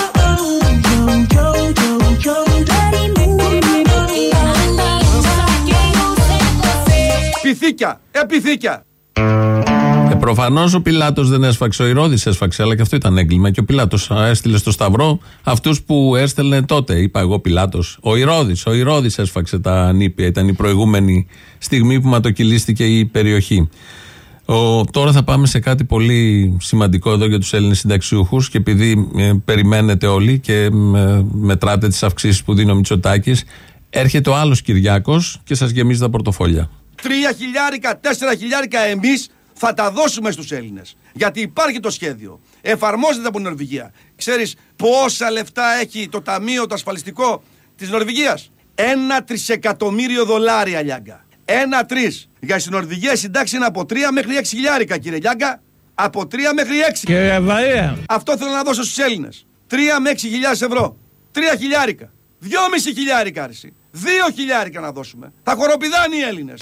Πυθίκια, επιθήκια. Ε, προφανώς ο Πιλάτος δεν έσφαξε, ο Ηρώδης έσφαξε, αλλά και αυτό ήταν έγκλημα. Και ο Πιλάτος έστειλε στο Σταυρό αυτούς που έστελνε τότε. Είπα εγώ Πιλάτος. Ο Ηρώδης, ο Ηρώδης έσφαξε τα νήπια. Ήταν η προηγούμενη στιγμή που ματοκυλίστηκε η περιοχή. Ο, τώρα θα πάμε σε κάτι πολύ σημαντικό εδώ για τους Έλληνες συνταξιούχους και επειδή ε, περιμένετε όλοι και ε, μετράτε τις αυξήσεις που δίνει ο Μητσοτάκης, έρχεται ο άλλος Κυριάκος και σας γεμίζει τα πορτοφόλια. Τρία χιλιάρικα, τέσσερα χιλιάρικα εμείς θα τα δώσουμε στους Έλληνες. Γιατί υπάρχει το σχέδιο. Εφαρμόζεται από την Νορβηγία. Ξέρεις πόσα λεφτά έχει το ταμείο το ασφαλιστικό της Νορβηγίας? Ένα τρισεκατομμύριο δολάρια, Λιάγκα. Ένα τρεις. Για στην Νορβηγία η συντάξη είναι από τρία μέχρι έξι χιλιάρικα, κύριε Λιάγκα. Από τρία μέχρι έξι. Κύριε Βαρία. Αυτό θέλω να δώσω στους Έλληνες. Τρία με έξι χιλιάδες ευρώ. Τρία χιλιάρικα. Δυόμιση χιλιάρικα άρση. Δύο χιλιάρικα να δώσουμε. Θα χοροπηδάνε οι Έλληνες.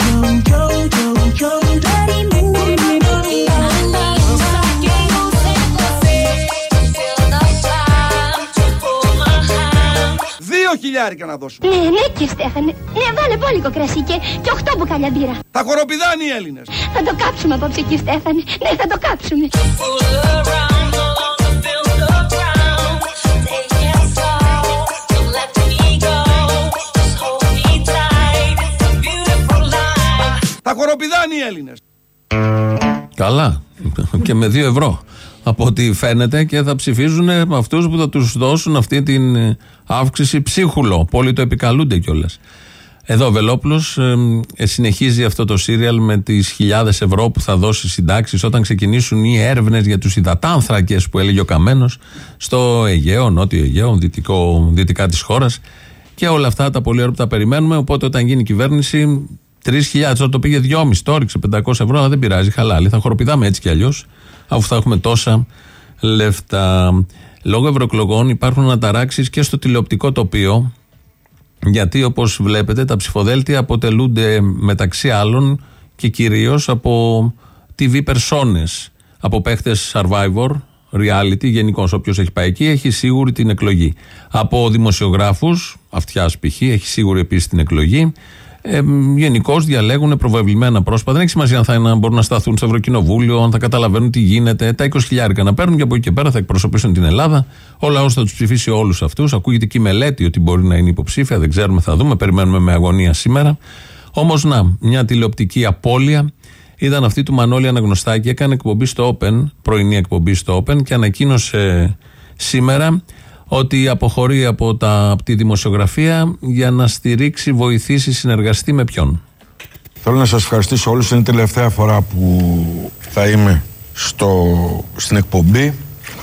Δύο χιλιάρικα να δώσουμε. Ναι, ναι, και Στέφανε. Ναι, βάλε πόλικο κρασί και, και οχτώ μπουκάλια μπύρα. Θα χοροπηδάνε οι Έλληνες. Θα το κάψουμε απόψε, κύριε Στέφανε. Ναι, θα το κάψουμε. Θα χοροπηδάνε οι Έλληνες. Καλά. Και με δύο ευρώ. Από ό,τι φαίνεται και θα ψηφίζουν με αυτούς που θα τους δώσουν αυτή την αύξηση ψίχουλο. Πολλοί το επικαλούνται κιόλας. Εδώ ο Βελόπουλος ε, συνεχίζει αυτό το σύριαλ με τις χιλιάδες ευρώ που θα δώσει συντάξεις όταν ξεκινήσουν οι έρευνες για τους υδατάνθρακες που έλεγε ο Καμένος στο Αιγαίο, Νότιο Αιγαίο, δυτικό, δυτικά της χώρας. Και όλα αυτά τα πολύ ωραία που τα περιμένουμε. Οπότε όταν γίνει η κυβέρνηση, τρεις χιλιάδες, τώρα το πήγε δυόμισι, το έριξε πεντακόσια ευρώ, αλλά δεν πειράζει, χαλάλι. Θα χοροπηδάμε έτσι κι αλλιώς, αφού θα έχουμε τόσα λεφτά. Λόγω ευρωεκλογών υπάρχουν αναταράξεις και στο τηλεοπτικό τοπίο, γιατί όπως βλέπετε τα ψηφοδέλτια αποτελούνται μεταξύ άλλων και κυρίως από τι βι περσόνες, από παίχτες Survivor, reality, γενικώς όποιος έχει πάει εκεί έχει σίγουρη την εκλογή. Από δημοσιογράφους, αυτιάς π.χ. έχει σίγουρη επίσης την εκλογή. Ε, γενικώς διαλέγουν προβεβλημένα πρόσωπα. Δεν έχει σημασία αν θα είναι, μπορούν να σταθούν στο Ευρωκοινοβούλιο, αν θα καταλαβαίνουν τι γίνεται. Τα είκοσι χιλιάρικα να παίρνουν και από εκεί και πέρα θα εκπροσωπήσουν την Ελλάδα. Ο λαός θα τους ψηφίσει όλους αυτούς. Ακούγεται και η μελέτη ότι μπορεί να είναι υποψήφια. Δεν ξέρουμε, θα δούμε. Περιμένουμε με αγωνία σήμερα. Όμως, να, μια τηλεοπτική απώλεια ήταν αυτή του Μανώλη Αναγνωστάκη. Έκανε εκπομπή στο Open, πρωινή εκπομπή στο Open και ανακοίνωσε σήμερα ότι αποχωρεί από, τα, από τη δημοσιογραφία για να στηρίξει, βοηθήσει, συνεργαστεί με ποιον. Θέλω να σας ευχαριστήσω όλους. Είναι η τελευταία φορά που θα είμαι στο, στην εκπομπή.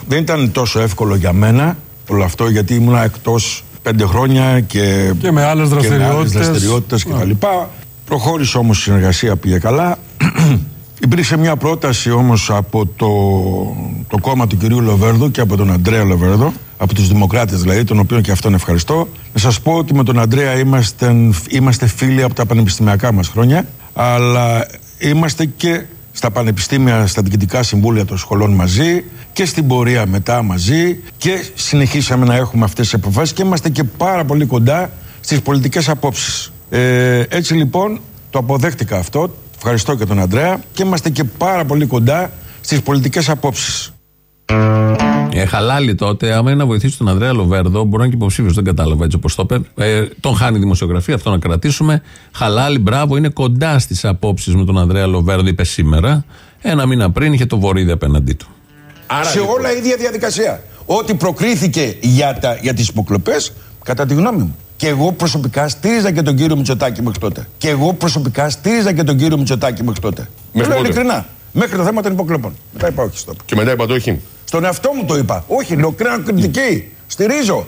Δεν ήταν τόσο εύκολο για μένα όλο αυτό, γιατί ήμουνα εκτός πέντε χρόνια και, και με άλλες δραστηριότητες και τα λοιπά. Προχώρησε όμως η συνεργασία, πήγε καλά. Υπήρξε μια πρόταση όμως από το, το κόμμα του κυρίου Λοβέρδου και από τον Αντρέα Λοβέρδο, από τους Δημοκράτες δηλαδή, τον οποίο και αυτόν ευχαριστώ. Να σας πω ότι με τον Αντρέα είμαστε, είμαστε φίλοι από τα πανεπιστημιακά μας χρόνια, αλλά είμαστε και στα πανεπιστήμια, στα διοικητικά συμβούλια των σχολών μαζί και στην πορεία μετά μαζί και συνεχίσαμε να έχουμε αυτές τις αποφάσεις και είμαστε και πάρα πολύ κοντά στις πολιτικές απόψεις. Ε, έτσι λοιπόν το αποδέχτηκα αυτό, ευχαριστώ και τον Αντρέα, και είμαστε και πάρα πολύ κοντά στις πολιτικές απόψεις. Ε, χαλάλι τότε, άμα είναι να βοηθήσει τον Ανδρέα Λοβέρδο, μπορεί να είναι και υποψήφιος, δεν κατάλαβα έτσι όπως το είπε. Ε, τον χάνει η δημοσιογραφία, αυτό να κρατήσουμε. Χαλάλι, μπράβο, είναι κοντά στις απόψεις με τον Ανδρέα Λοβέρδο, είπε σήμερα. Ένα μήνα πριν είχε το Βορίδη απέναντί του. Άρα, σε λοιπόν όλα η ίδια διαδικασία. Ό,τι προκρίθηκε για, τα, για τις υποκλοπές, κατά τη γνώμη μου. Και εγώ προσωπικά στήριζα και τον κύριο Μητσοτάκη μέχρι τότε. Και εγώ προσωπικά στήριζα και τον κύριο Μητσοτάκη μέχρι τότε. Μέχρι τότε. Ειλικρινά. Μέχρι το θέμα των υποκλοπών. Μετά είπα όχι στο. Και μετά είπατε όχι. Στον εαυτό μου το είπα. Όχι, λοκρά κριτική. Στηρίζω.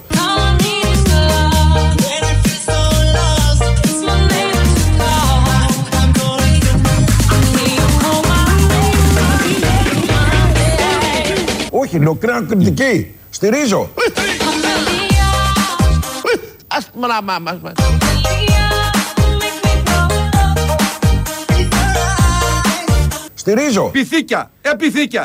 Όχι, λοκρά κριτική. Στηρίζω. Ας πούμε να μας. Στηρίζω. Πυθίκια, επιθήκια.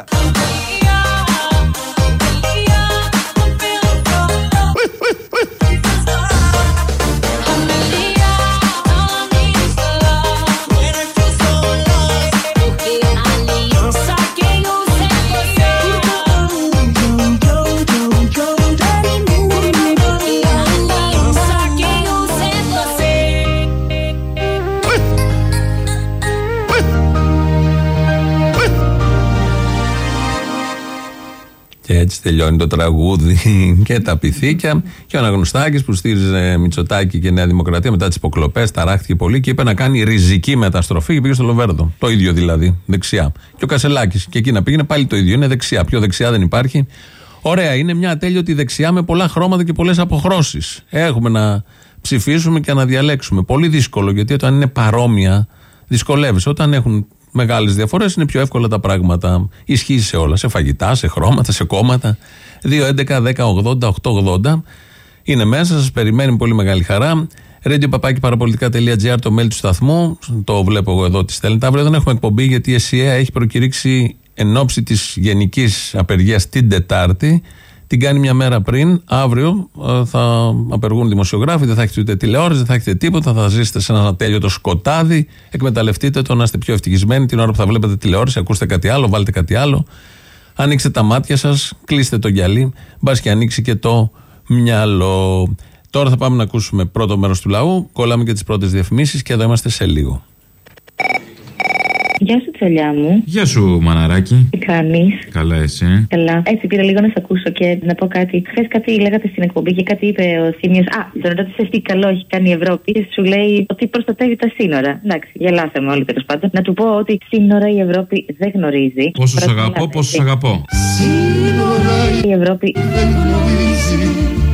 Και έτσι τελειώνει το τραγούδι και τα πυθίκια. Και ο Αναγνωστάκης που στήριζε Μητσοτάκη και Νέα Δημοκρατία μετά τις υποκλοπές, ταράχτηκε πολύ και είπε να κάνει ριζική μεταστροφή και πήγε στο Λοβέρδο. Το ίδιο δηλαδή, δεξιά. Και ο Κασελάκης και εκεί να πήγαινε πάλι το ίδιο. Είναι δεξιά. Πιο δεξιά δεν υπάρχει. Ωραία, είναι μια ατέλειωτη δεξιά με πολλά χρώματα και πολλές αποχρώσεις. Έχουμε να ψηφίσουμε και να διαλέξουμε. Πολύ δύσκολο, γιατί όταν είναι παρόμοια δυσκολεύεσαι. Όταν έχουν μεγάλες διαφορές είναι πιο εύκολα τα πράγματα. Ισχύει σε όλα. Σε φαγητά, σε χρώματα, σε κόμματα. δύο έντεκα δέκα ογδόντα οκτακόσια ογδόντα είναι μέσα. Σας περιμένει με πολύ μεγάλη χαρά. radio παπάκι παραπολιτικά τελεία τζι άρ το mail του σταθμού. Το βλέπω εγώ εδώ τι στέλνετε. Αύριο δεν έχουμε εκπομπή γιατί η ΕΣΥΑ έχει προκηρύξει εν ώψη της γενικής απεργίας την Τετάρτη. Την κάνει μια μέρα πριν. Αύριο θα απεργούν δημοσιογράφοι, δεν θα έχετε ούτε τηλεόραση, δεν θα έχετε τίποτα. Θα ζήσετε σε ένα ατέλειωτο σκοτάδι. Εκμεταλλευτείτε το να είστε πιο ευτυχισμένοι την ώρα που θα βλέπετε τηλεόραση. Ακούστε κάτι άλλο, βάλτε κάτι άλλο. Ανοίξτε τα μάτια σας, κλείστε το γυαλί. Μπας και ανοίξει και το μυαλό. Τώρα θα πάμε να ακούσουμε πρώτο μέρος του λαού. Κολλάμε και τις πρώτες διαφημίσεις και εδώ είμαστε σε λίγο. Γεια σου, Τσολιά μου. Γεια σου, μαναράκι. Τι κάνεις? Καλά, εσύ? Καλά. Έτσι, πήρα λίγο να σε ακούσω και να πω κάτι. Χθες κάτι λέγατε στην εκπομπή και κάτι είπε ο Θήμιος. Α, τον ρώτησε τι καλό έχει κάνει η Ευρώπη. Και σου λέει ότι προστατεύει τα σύνορα. Εντάξει, γελάσαμε όλοι τέλος πάντων. Να του πω ότι σύνορα η Ευρώπη δεν γνωρίζει. Πόσο σ' αγαπώ, πόσο σ' αγαπώ. Σύνορα η Ευρώπη δεν γνωρίζει.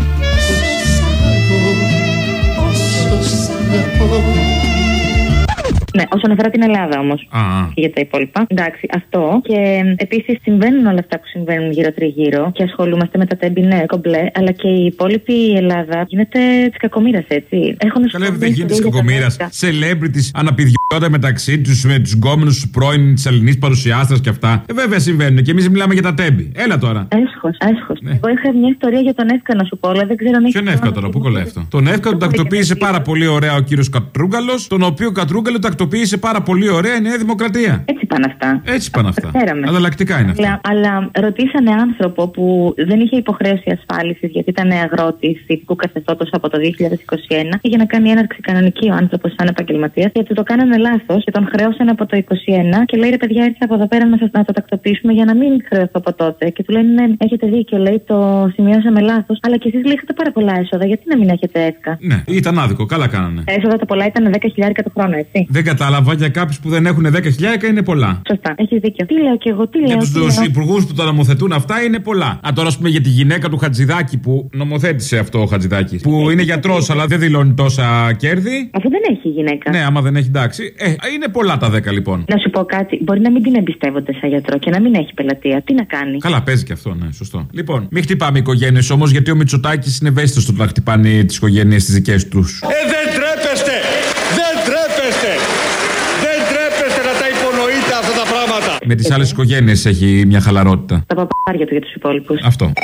Ναι, όσον αφορά την Ελλάδα όμως. Και για τα υπόλοιπα. Εντάξει, αυτό. Και επίσης συμβαίνουν όλα αυτά που συμβαίνουν γύρω-τριγύρω και ασχολούμαστε με τα τέμπη, ναι, κομπλέ. Αλλά και η υπόλοιπη Ελλάδα γίνεται της κακομοίρας, έτσι. Καλά, δεν γίνεται της κακομοίρας. Celebrities αναπηδιώνται μεταξύ τους με τους γκόμενους πρώην της ελληνικής παρουσιάστρας και αυτά. Ε, βέβαια συμβαίνουν. Και εμείς μιλάμε για τα τέμπη. Έλα τώρα. Έσχος, έσχος. Ναι. Εγώ είχα μια ιστορία για τον Εύκα να σου πω, αλλά δεν ξέρω αν έχει. Ποιον Εύκα τώρα, πού κολλάει αυτό? Τον Εύκα τον τακτοποίησε πάρα πολύ ωραία ο κύριος Κατρούγκαλος, τον οποίο Κατρούγκαλο τακτοποίησε πάρα πολύ ωραία η Νέα Δημοκρατία. Έτσι πάνε αυτά. Έτσι πάνε αυτά. Ανταλλακτικά είναι αυτά. Αλλά, αλλά ρωτήσανε άνθρωπο που δεν είχε υποχρέωση ασφάλισης γιατί ήταν αγρότης ειδικού καθεστώτος από το δύο χιλιάδες είκοσι ένα και για να κάνει έναρξη κανονική ο άνθρωπος σαν επαγγελματίας, γιατί το κάνανε λάθος και τον χρέωσαν από το είκοσι ένα και λέει ρε παιδιά, ήρθε από εδώ πέρα να σας να το τακτοποιήσουμε για να μην χρεωθώ από τότε. Και του λένε ναι, έχετε δίκιο, λέει, το σημειώσαμε λάθος, αλλά και εσείς είχατε πάρα πολλά έσοδα, γιατί να μην έχετε εύκα? Ναι, ήταν άδικο, καλά κάνανε. Έσοδα τα πολλά ήταν δέκα χιλιάδες το χρόνο, έτσι. Δεν κατάλαβα, για κάποιους που δεν έχουν δέκα χιλιάρικα είναι πολλά. Σωστά, έχεις δίκιο. Τι λέω και εγώ, τι λέω. Για τους υπουργούς που τα νομοθετούν αυτά είναι πολλά. Α, τώρα, ας πούμε, για τη γυναίκα του Χατζηδάκη που νομοθέτησε αυτό ο Χατζηδάκης. Που είναι γιατρός, αλλά δεν δηλώνει τόσα κέρδη. Αφού δεν έχει γυναίκα. Ναι, άμα δεν έχει, εντάξει. Ε, είναι πολλά τα δέκα λοιπόν. Να σου πω κάτι. Μπορεί να μην την εμπιστεύονται σαν γιατρό και να μην έχει πελατεία. Τι να κάνει. Καλά, παίζει και αυτό, ναι, σωστό. Λοιπόν, μην χτυπάμε οικογένειες όμως, γιατί ο Μητσοτάκης είναι ευαίσθητος στο να χτυπάνε τις οικογένειες τις δικές τους. Ε, δεν τρέπεστε! Δεν τρέπεστε! Δεν τρέπεστε να τα υπονοείτε αυτά τα πράγματα. Με τις άλλες οικογένειες έχει μια χαλαρότητα. Τα παπάρια του για τους υπόλοιπους. Αυτό.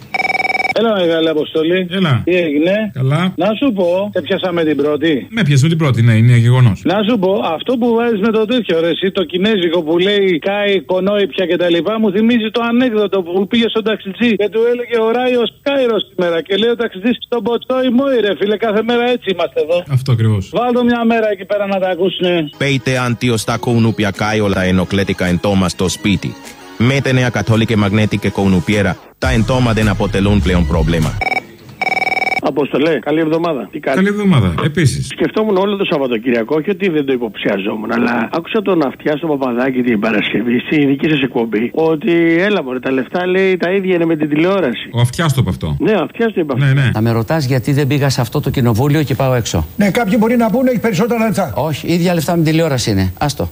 Έλα, μεγάλη Αποστολή. Έλα. Τι έγινε. Καλά. Να σου πω, σε πιάσαμε την πρώτη. Με πιάσαμε την πρώτη, ναι, είναι γεγονός. Να σου πω, αυτό που βάζεις με το τέτοιο, ρε, εσύ, το κινέζικο που λέει Κάι, κονόιπια κτλ. Μου θυμίζει το ανέκδοτο που πήγε στον ταξιτζή και του έλεγε ο Ράιος Κάιρος σήμερα. Και λέει ο ταξιτζής στον Ποτσόι Μόι, ρε φίλε, κάθε μέρα έτσι είμαστε εδώ. Αυτό ακριβώς. Βάλτο μια μέρα εκεί πέρα να τα ακούσουνε. Πέιτε αντίο στα κονούπια κάιολα ενοκλέτικα εντόμα στο σπίτι. Μέτε νέα καθόλικη μαγνέτικη κονουπιέρα. Τα εντόμα δεν αποτελούν πλέον πρόβλημα. Αποστολέ, καλή εβδομάδα. Τι καλή εβδομάδα, επίσης. Σκεφτόμουν όλο το Σαββατοκυριακό και ότι δεν το υποψιαζόμουν, αλλά άκουσα τον αυτιά στο Παπαδάκι την Παρασκευή, στη δική σας εκπομπή, ότι έλα μωρέ, τα λεφτά λέει τα ίδια είναι με την τηλεόραση. Ο αυτιάς το είπε αυτό. Ναι, ο αυτιάς το είπε αυτό. Ναι, ναι. Θα με ρωτάς γιατί δεν πήγα σε αυτό το κοινοβούλιο και πάω έξω. Ναι, κάποιοι μπορεί να πούνε έχει περισσότερα λεφτά. Όχι, ίδια λεφτά με τηλεόραση είναι. Άστο.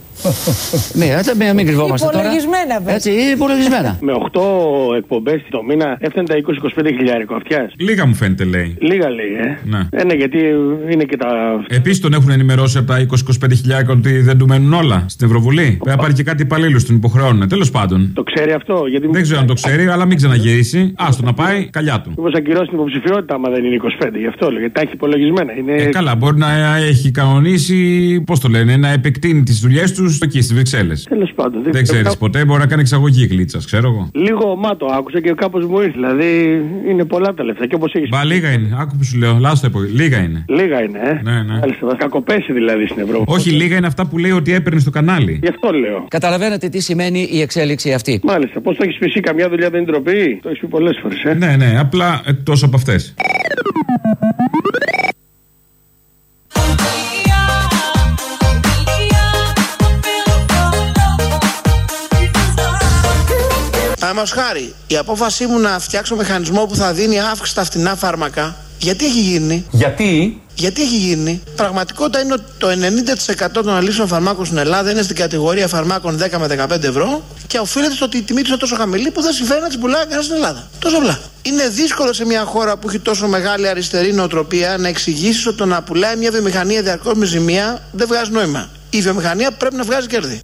Ναι, μην κρυβόμαστε τώρα. Υπολογισμένα, βέβαια. Έτσι, υπολογισμένα. Με οκτώ εκπομπές το μήνα έφτανε τα είκοσι με είκοσι πέντε χιλιάρικο αυτιάς. Λίγα μου φαίνεται, λέει. Λίγα λέει, ε. Ναι. Ε, ναι, γιατί είναι και τα. Επίσης τον έχουν ενημερώσει από τα είκοσι με είκοσι πέντε χιλιάρικα ότι δεν του μένουν όλα στην Ευρωβουλή. Πρέπει να πάρει και κάτι υπαλλήλους, τον υποχρεώνουν. Τέλος πάντων. Το ξέρει αυτό. Γιατί... Δεν ξέρω αν το ξέρει, αλλά μην ξαναγυρίσει. Άστο να πάει, καλιά του. Μήπως ακυρώσει την υποψηφιότητα, άμα δεν είναι είκοσι πέντε. Γι' αυτό λέγεται. Τα έχει υπολογισμένα. Είναι... Ε, καλά, μπορεί να έχει κανονίσει, πώς το λένε, να επεκτείνει τις δουλειές του εκεί στις Βρυξέλλες. Τέλος πάντων. Δεν, δεν ξέρει ποτέ, μπορεί να κάνει εξαγωγή γλίτσα, ξέρω εγώ. Λίγο μάτω άκουσα και κάπως μου ήρθε. Δηλαδή είναι πολλά τα λεφτά και όπως έχει. Μπα, λίγα είναι. Άκου που σου λέω, λάστο εποχή. Λίγα είναι. Λίγα είναι, ε. Ναι, ναι. Κακοπέσει δηλαδή στην Ευρώπη. Όχι, λίγα είναι αυτά που λέει ότι έπαιρνε στο κανάλι. Γι' αυτό λέω. Καταλαβαίνετε τι σημαίνει η εξέλιξη αυτή. Μάλιστα. Πώς το έχεις πει εσύ, καμιά δουλειά δεν είναι ντροπή. Το έχεις πει πολλές φορές, ε. Ναι, ναι, απλά εκτός από αυτές. Παραδείγματος χάρη, η απόφασή μου να φτιάξω μηχανισμό που θα δίνει αύξηση στα φτηνά φάρμακα, γιατί έχει γίνει. Γιατί? Γιατί έχει γίνει. Πραγματικότητα είναι ότι το ενενήντα τοις εκατό των αλήψεων φαρμάκων στην Ελλάδα είναι στην κατηγορία φαρμάκων δέκα με δεκαπέντε ευρώ και οφείλεται στο ότι η τιμή του είναι τόσο χαμηλή που δεν συμφέρει να τις πουλάει κανένα στην Ελλάδα. Τόσο απλά. Είναι δύσκολο σε μια χώρα που έχει τόσο μεγάλη αριστερή νοοτροπία να εξηγήσει ότι το να πουλάει μια βιομηχανία διαρκώς με ζημία δεν βγάζει νόημα. Η βιομηχανία πρέπει να βγάζει κέρδη.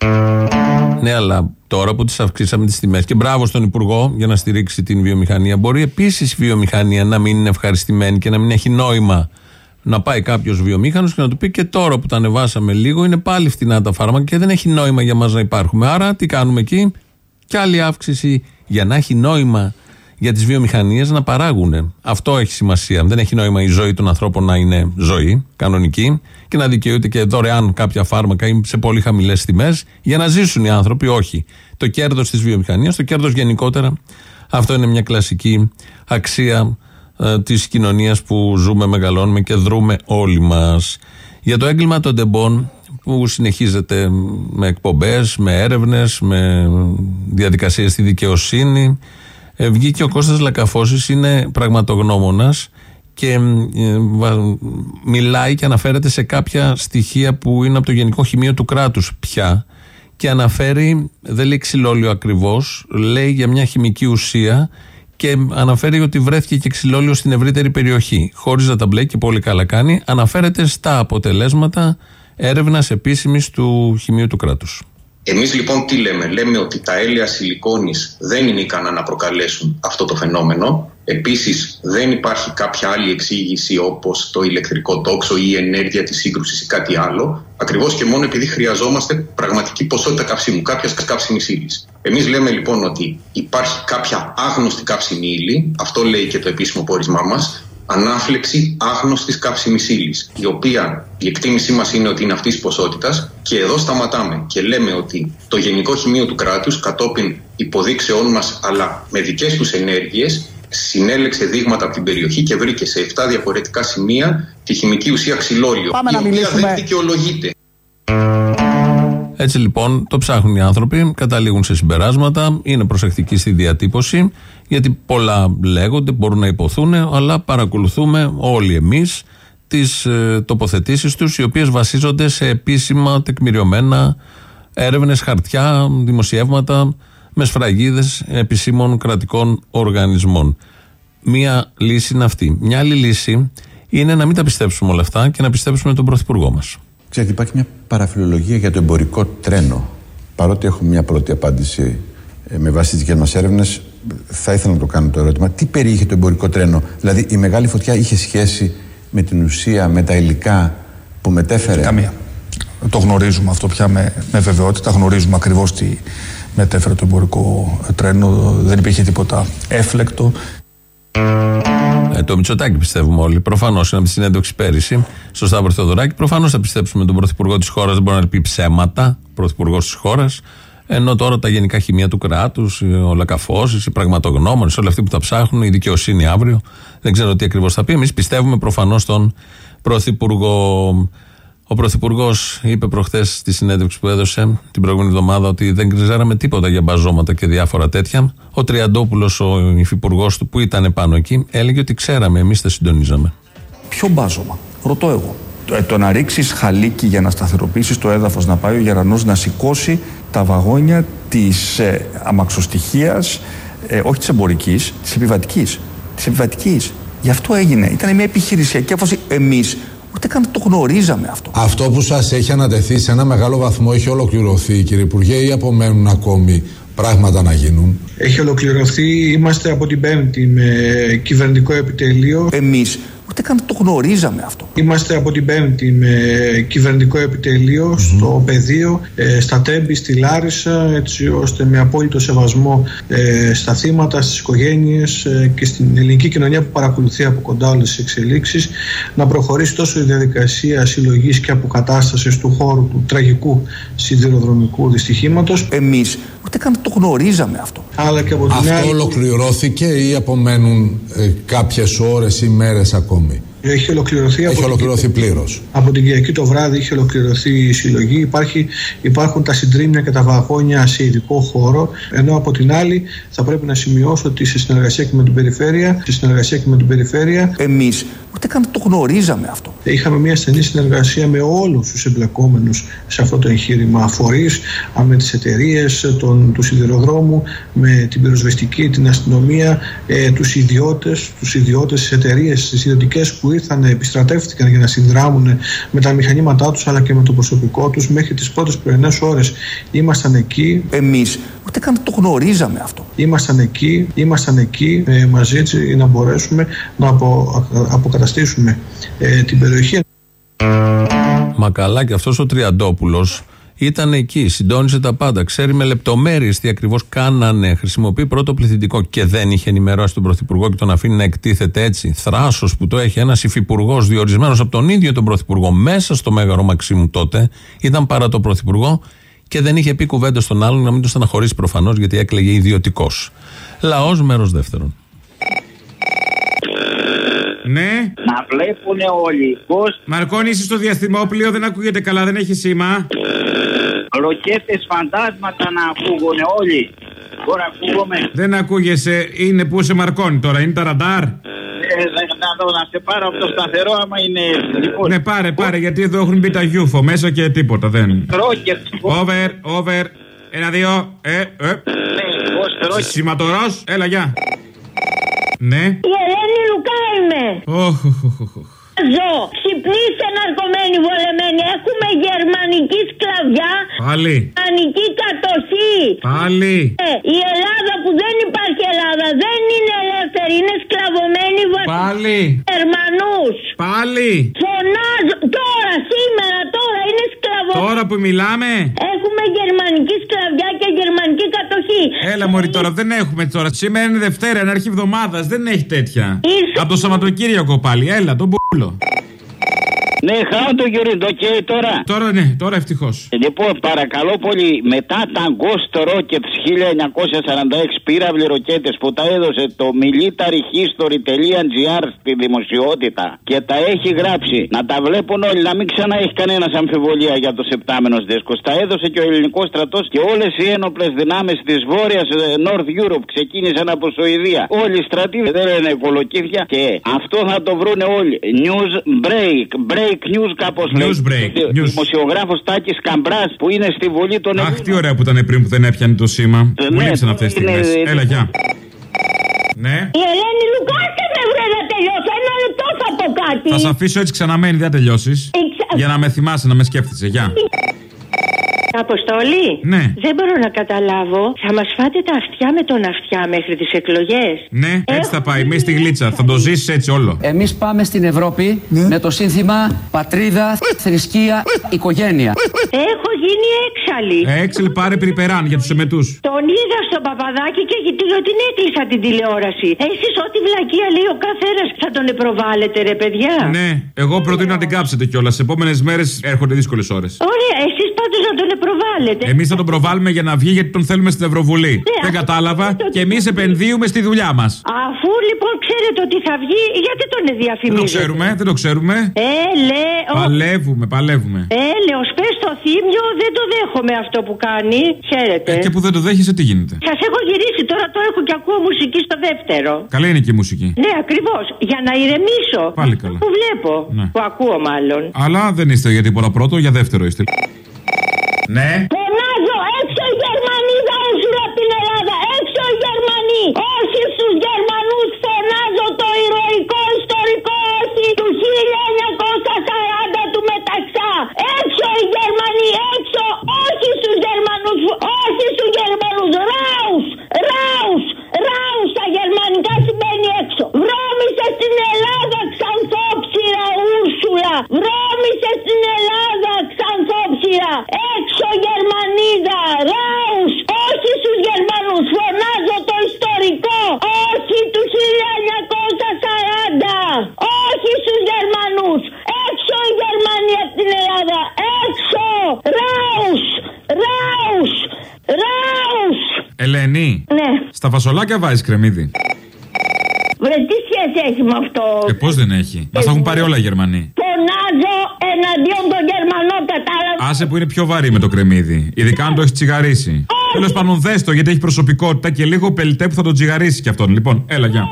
Ναι, αλλά τώρα που τις αυξήσαμε τις τιμές και μπράβο στον Υπουργό για να στηρίξει την βιομηχανία, μπορεί επίσης η βιομηχανία να μην είναι ευχαριστημένη και να μην έχει νόημα να πάει κάποιος βιομήχανος και να του πει και τώρα που τα ανεβάσαμε λίγο είναι πάλι φτηνά τα φάρμακα και δεν έχει νόημα για μας να υπάρχουμε. Άρα τι κάνουμε εκεί? Κι άλλη αύξηση για να έχει νόημα για τις βιομηχανίες να παράγουν. Αυτό έχει σημασία. Δεν έχει νόημα η ζωή των ανθρώπων να είναι ζωή κανονική και να δικαιούται και δωρεάν κάποια φάρμακα ή σε πολύ χαμηλές τιμές για να ζήσουν οι άνθρωποι. Όχι. Το κέρδος της βιομηχανίας, το κέρδος γενικότερα, αυτό είναι μια κλασική αξία ε, της κοινωνίας που ζούμε, μεγαλώνουμε και δρούμε όλοι μας. Για το έγκλημα των τεμπών που συνεχίζεται με εκπομπές, με έρευνες, με διαδικασίες στη δικαιοσύνη, Ε, βγήκε ο Κώστας Λακαφώσης, είναι πραγματογνώμονας και ε, βα, μιλάει και αναφέρεται σε κάποια στοιχεία που είναι από το Γενικό Χημείο του κράτους πια και αναφέρει, δεν λέει ξυλόλιο ακριβώς, λέει για μια χημική ουσία και αναφέρει ότι βρέθηκε και ξυλόλιο στην ευρύτερη περιοχή, χωρίς να τα μπλέκει και πολύ καλά κάνει. Αναφέρεται στα αποτελέσματα έρευνας επίσημης του Χημείου του κράτους. Εμείς λοιπόν τι λέμε? Λέμε ότι τα έλαια σιλικόνης δεν είναι ικανά να προκαλέσουν αυτό το φαινόμενο. Επίσης δεν υπάρχει κάποια άλλη εξήγηση όπως το ηλεκτρικό τόξο ή η ενέργεια της σύγκρουσης ή κάτι άλλο. Ακριβώς και μόνο επειδή χρειαζόμαστε πραγματική ποσότητα καυσίμου, κάποιας καύσιμης ύλης. Εμείς λέμε λοιπόν ότι υπάρχει κάποια άγνωστη καύσιμη ύλη, αυτό λέει και το επίσημο πόρισμά μας, ανάφλεξη άγνωστης καύσιμης ύλης, η οποία η εκτίμησή μας είναι ότι είναι αυτής της ποσότητας και εδώ σταματάμε και λέμε ότι το Γενικό Χημείο του κράτους κατόπιν υποδείξεών μας αλλά με δικές τους ενέργειες συνέλεξε δείγματα από την περιοχή και βρήκε σε επτά διαφορετικά σημεία τη χημική ουσία ξυλόλιο, η οποία δεν δικαιολογείται. Έτσι λοιπόν το ψάχνουν οι άνθρωποι, καταλήγουν σε συμπεράσματα, είναι προσεκτικοί στη διατύπωση, γιατί πολλά λέγονται, μπορούν να υποθούν, αλλά παρακολουθούμε όλοι εμείς τις ε, τοποθετήσεις τους, οι οποίες βασίζονται σε επίσημα τεκμηριωμένα έρευνες, χαρτιά, δημοσιεύματα με σφραγίδες επισήμων κρατικών οργανισμών. Μία λύση είναι αυτή. Μια άλλη λύση είναι να μην τα πιστέψουμε όλα αυτά και να πιστέψουμε τον Πρωθυπουργό μας. Ξέρετε, υπάρχει μια παραφιλολογία για το εμπορικό τρένο. Παρότι έχω μια πρώτη απάντηση ε, με βάση τις δικές μας έρευνες, θα ήθελα να το κάνω το ερώτημα. Τι περιείχε το εμπορικό τρένο? Δηλαδή, η μεγάλη φωτιά είχε σχέση με την ουσία, με τα υλικά που μετέφερε? Καμία. Το γνωρίζουμε αυτό πια με, με βεβαιότητα. Γνωρίζουμε ακριβώς τι μετέφερε το εμπορικό τρένο. Δεν υπήρχε τίποτα έφλεκτο. Ε, το Μητσοτάκη πιστεύουμε όλοι. Προφανώς είναι από τη συνέντευξη πέρυσι στο Σταύρο Θεοδωράκη. Προφανώς θα πιστέψουμε τον Πρωθυπουργό της χώρας. Δεν μπορεί να πει ψέματα. Πρωθυπουργός της χώρας. Ενώ τώρα τα γενικά χημεία του κράτους, ο Λακαφώσης, οι πραγματογνώμονες, όλοι αυτοί που τα ψάχνουν, η δικαιοσύνη αύριο. Δεν ξέρω τι ακριβώς θα πει. Εμείς πιστεύουμε προφανώς τον Πρωθυπουργό. Ο Πρωθυπουργός είπε προχθές στη συνέντευξη που έδωσε την προηγούμενη εβδομάδα ότι δεν ξέραμε τίποτα για μπαζώματα και διάφορα τέτοια. Ο Τριαντόπουλος, ο υφυπουργός του που ήταν πάνω εκεί, έλεγε ότι ξέραμε, εμείς τα συντονίζαμε. Ποιο μπάζωμα? Ρωτώ εγώ. Το, το να ρίξεις χαλίκι για να σταθεροποιήσεις το έδαφος, να πάει ο γερανός να σηκώσει τα βαγόνια της ε, αμαξοστοιχείας, ε, όχι της εμπορικής, της επιβατικής. Της επιβατικής. Γι' αυτό έγινε. Ήταν μια επιχειρησιακή απόφαση. Εμείς ούτε καν το γνωρίζαμε αυτό. Αυτό που σας έχει ανατεθεί σε ένα μεγάλο βαθμό έχει ολοκληρωθεί, κύριε Υπουργέ, ή απομένουν ακόμη πράγματα να γίνουν? Έχει ολοκληρωθεί. Είμαστε από την Πέμπτη με κυβερνητικό επιτελείο. Εμείς ούτε καν το γνωρίζαμε αυτό. Είμαστε από την Πέμπτη με κυβερνητικό επιτελείο mm-hmm. στο πεδίο, ε, στα Τέμπη, στη Λάρισα, έτσι ώστε με απόλυτο σεβασμό ε, στα θύματα, στις οικογένειες ε, και στην ελληνική κοινωνία που παρακολουθεί από κοντά όλες τις εξελίξεις, να προχωρήσει τόσο η διαδικασία συλλογής και αποκατάστασης του χώρου του τραγικού σιδηροδρομικού δυστυχήματος. Εμείς ούτε καν το γνωρίζαμε αυτό. Αλλά και από την αυτό άλλη... ολοκληρώθηκε ή απομένουν ε, κάποιες ώρες ή μέρες ακόμη? Έχει ολοκληρωθεί, έχει από ολοκληρωθεί την... πλήρως. Από την Κυριακή το βράδυ είχε ολοκληρωθεί η συλλογή. Υπάρχει, υπάρχουν τα συντρίμμια και τα βαγόνια σε ειδικό χώρο. Ενώ από την άλλη θα πρέπει να σημειώσω ότι σε συνεργασία και με την περιφέρεια, σε συνεργασία και με την περιφέρεια, εμείς ούτε καν το γνωρίζαμε αυτό. Είχαμε μια στενή συνεργασία με όλους τους εμπλεκόμενους σε αυτό το εγχείρημα, φορείς, με τις εταιρείες του σιδηροδρόμου, με την πυροσβεστική, την αστυνομία, ε, τους ιδιώτες, τους ιδιώτες, τις εταιρείες, τις ιδιωτικές που ήρθαν, επιστρατεύτηκαν για να συνδράμουν με τα μηχανήματά τους αλλά και με το προσωπικό τους. Μέχρι τις πρώτες πρωινές ώρες ήμασταν εκεί. Εμείς ούτε καν το γνωρίζαμε αυτό. Ήμασταν εκεί, ήμασταν εκεί ε, μαζί έτσι να μπορέσουμε να απο, αποκαταστήσουμε ε, την περιοχή. Μα καλά, και αυτός ο Τριαντόπουλος ήταν εκεί, συντόνισε τα πάντα, ξέρει με λεπτομέρειες τι ακριβώς κάνανε. Χρησιμοποιεί πρώτο πληθυντικό και δεν είχε ενημερώσει τον Πρωθυπουργό και τον αφήνει να εκτίθεται έτσι. Θράσος που το έχει ένας υφυπουργός διορισμένος από τον ίδιο τον Πρωθυπουργό μέσα στο Μέγαρο Μαξίμου τότε, ήταν παρά τον Πρωθυπουργό και δεν είχε πει κουβέντα στον άλλον, να μην το στεναχωρήσει προφανώς, γιατί έκλαιγε ιδιωτικός. Λαός, μέρος δεύτερον. Ναι. Να βλέπουνε όλοι πως... Μαρκώνη, είσαι στο διαστημόπλιο, δεν ακούγεται καλά, δεν έχει σήμα. Ροκέτες, φαντάσματα να ακούγουνε όλοι. Τώρα ακούγομαι. Δεν ακούγεσαι, είναι που σε Μαρκώνη τώρα, είναι τα ραντάρ. Ε, να δω, να σε πάρω από το σταθερό άμα είναι... Λοιπόν, ναι, πάρε, πάρε, γιατί εδώ έχουν μπει τα γιούφο μέσα και τίποτα, δεν... Ρόκετ. Over, over, ένα, δύο, ε, ε. Ναι, Σηματορός, έλα, γεια. Ναι. Η Ελένη Λουκά είμαι. Οχ, οχ, οχ. Ζω, ξυπνήστε ναρκωμένοι βολεμένοι. Έχουμε γερμανική σκλαβιά. Πάλι. Γερμανική κατοχή. Πάλι. Ε, η Ελλάδα που δεν υπάρχει Ελλάδα δεν είναι ελεύθερη. Είναι σκλαβωμένη βασικά. Πάλι. Γερμανούς. Πάλι. Φωνάζω τώρα, σήμερα, τώρα είναι σκλαβωμένη. Τώρα που μιλάμε. Έχουμε γερμανική σκλαβιά και γερμανική κατοχή. Έλα μωρή τώρα, δεν έχουμε τώρα. Σήμερα είναι Δευτέρα, είναι αρχή εβδομάδας, δεν έχει τέτοια. Είσαι... Από το Σαββατοκύριακο πάλι, έλα τον πούλο. Ναι, χάω το Γιουρίτο, οκ, τώρα. Τώρα ναι, τώρα ευτυχώς. Λοιπόν, παρακαλώ πολύ, μετά τα Ghost Rockets χίλια εννιακόσια σαράντα έξι πύραυλοι ροκέτες που τα έδωσε το military history τελεία τζι άρ στη δημοσιότητα και τα έχει γράψει, να τα βλέπουν όλοι, να μην ξανά έχει κανένας αμφιβολία για το σεπτάμενος δίσκος. Τα έδωσε και ο ελληνικός στρατός και όλες οι ένοπλες δυνάμεις της Βόρειας North Europe ξεκίνησαν από Σουηδία. Όλοι οι στρατοί δεν λένε κολοκύθια και αυτό θα το βρούνε όλοι. News break, break news κάπως λέει. News break. Ο δημοσιογράφος Τάκης Καμπράς που είναι στη Βουλή των Αχ, τι ωραία που ήταν πριν που δεν έπιανε το σήμα. Ναι, μου λείψαν αυτές τις στιγμές. Έλα, γεια. Ναι. Η Ελένη Λουκάσε με βρε να τελειώσω. Ένα λεπτό θα πω κάτι. Θα σε αφήσω έτσι ξαναμένει, δεν τελειώσεις. Εξα... Για να με θυμάσαι, να με σκέφτεσαι. Γεια. Αποστόλη, ναι. Δεν μπορώ να καταλάβω. Θα μας φάτε τα αυτιά με τον αυτιά μέχρι τις εκλογές. Ναι, έτσι θα πάει. Εμείς στη γλίτσα. Θα το ζήσεις έτσι όλο. Εμείς πάμε στην Ευρώπη ναι. με το σύνθημα πατρίδα, θρησκεία, οικογένεια. Έχω γίνει έξαλλη. Έξαλλη πάρε περιπεράν για τους εμετούς. Τον είδα στον Παπαδάκη και γιατί την έκλεισα την τηλεόραση. Εσείς ό,τι βλακεία λέει ο καθένας θα τον προβάλλετε, ρε παιδιά. Ναι, εγώ προτείνω να την κάψετε κιόλας. Σε επόμενες μέρες έρχονται δύσκολες ώρες. Ωραία, εσείς πάντως να τον προβάλλετε. Εμείς θα τον προβάλλουμε για να βγει γιατί τον θέλουμε στην Ευρωβουλή. Ναι, δεν κατάλαβα το... και εμείς επενδύουμε στη δουλειά μας. Αφού λοιπόν ξέρετε ότι θα βγει, γιατί τον διαφημίζετε? Δεν το ξέρουμε, δεν το ξέρουμε. Ε, λέ, ο... Παλεύουμε, παλεύουμε. Ε, λέω, σπες στο θύμιο, δεν το δέχομαι αυτό που κάνει. Χαίρετε. Ε, και που δεν το δέχεσαι, τι γίνεται? Σας έχω γυρίσει, τώρα το έχω και ακούω μουσική στο δεύτερο. Καλή είναι και η μουσική. Ναι, ακριβώς. Για να ηρεμήσω. Πάλι καλά. Που βλέπω. Ναι. Που ακούω μάλλον. Αλλά δεν είστε για τίποτα πρώτο, για δεύτερο είστε. Ναι. Φωνάζω έξω οι Γερμανοί, δαούσουν από την Ελλάδα. Έξω οι Γερμανοί. Όχι στους Γερμανούς φωνάζω το ηρωικό ιστορικό όχι του χίλια εννιακόσια σαράντα του Μεταξά. Έξω οι Γερμανοί, έξω. Όχι στους Γερμανούς, όχι στους Γερμανούς. Ράους, ράους, ράους στα γερμανικά σημαίνει έξω. Βρώμησε στην Ελλάδα ξανθόψυρα Ούρσουλα. Βρώμησε στην Ελλάδα ξανθόψυρα. Έξω Γερμανίδα, ράους, όχι στους Γερμανούς, φωνάζω το ιστορικό, όχι του χίλια εννιακόσια σαράντα, όχι στους Γερμανούς, έξω οι Γερμανοί από την Ελλάδα, έξω, ράους, ράους, ράους. Ελένη, ναι. Στα φασολάκια βάζεις κρεμμύδι? Βρε, τι σχέση έχει με αυτό? Ε, πώς δεν έχει? Μας θα έχουν πάρει όλα οι Γερμανοί. Φωνάζω εναντίον των Γερμανών, κατάλαβα. Άσε που είναι πιο βαρύ με το κρεμμύδι. Ειδικά αν το έχει τσιγαρίσει. Τέλος πάντων, δες το γιατί έχει προσωπικότητα και λίγο πελτέ που θα τον τσιγαρίσει κι αυτόν. Λοιπόν, έλα, γεια.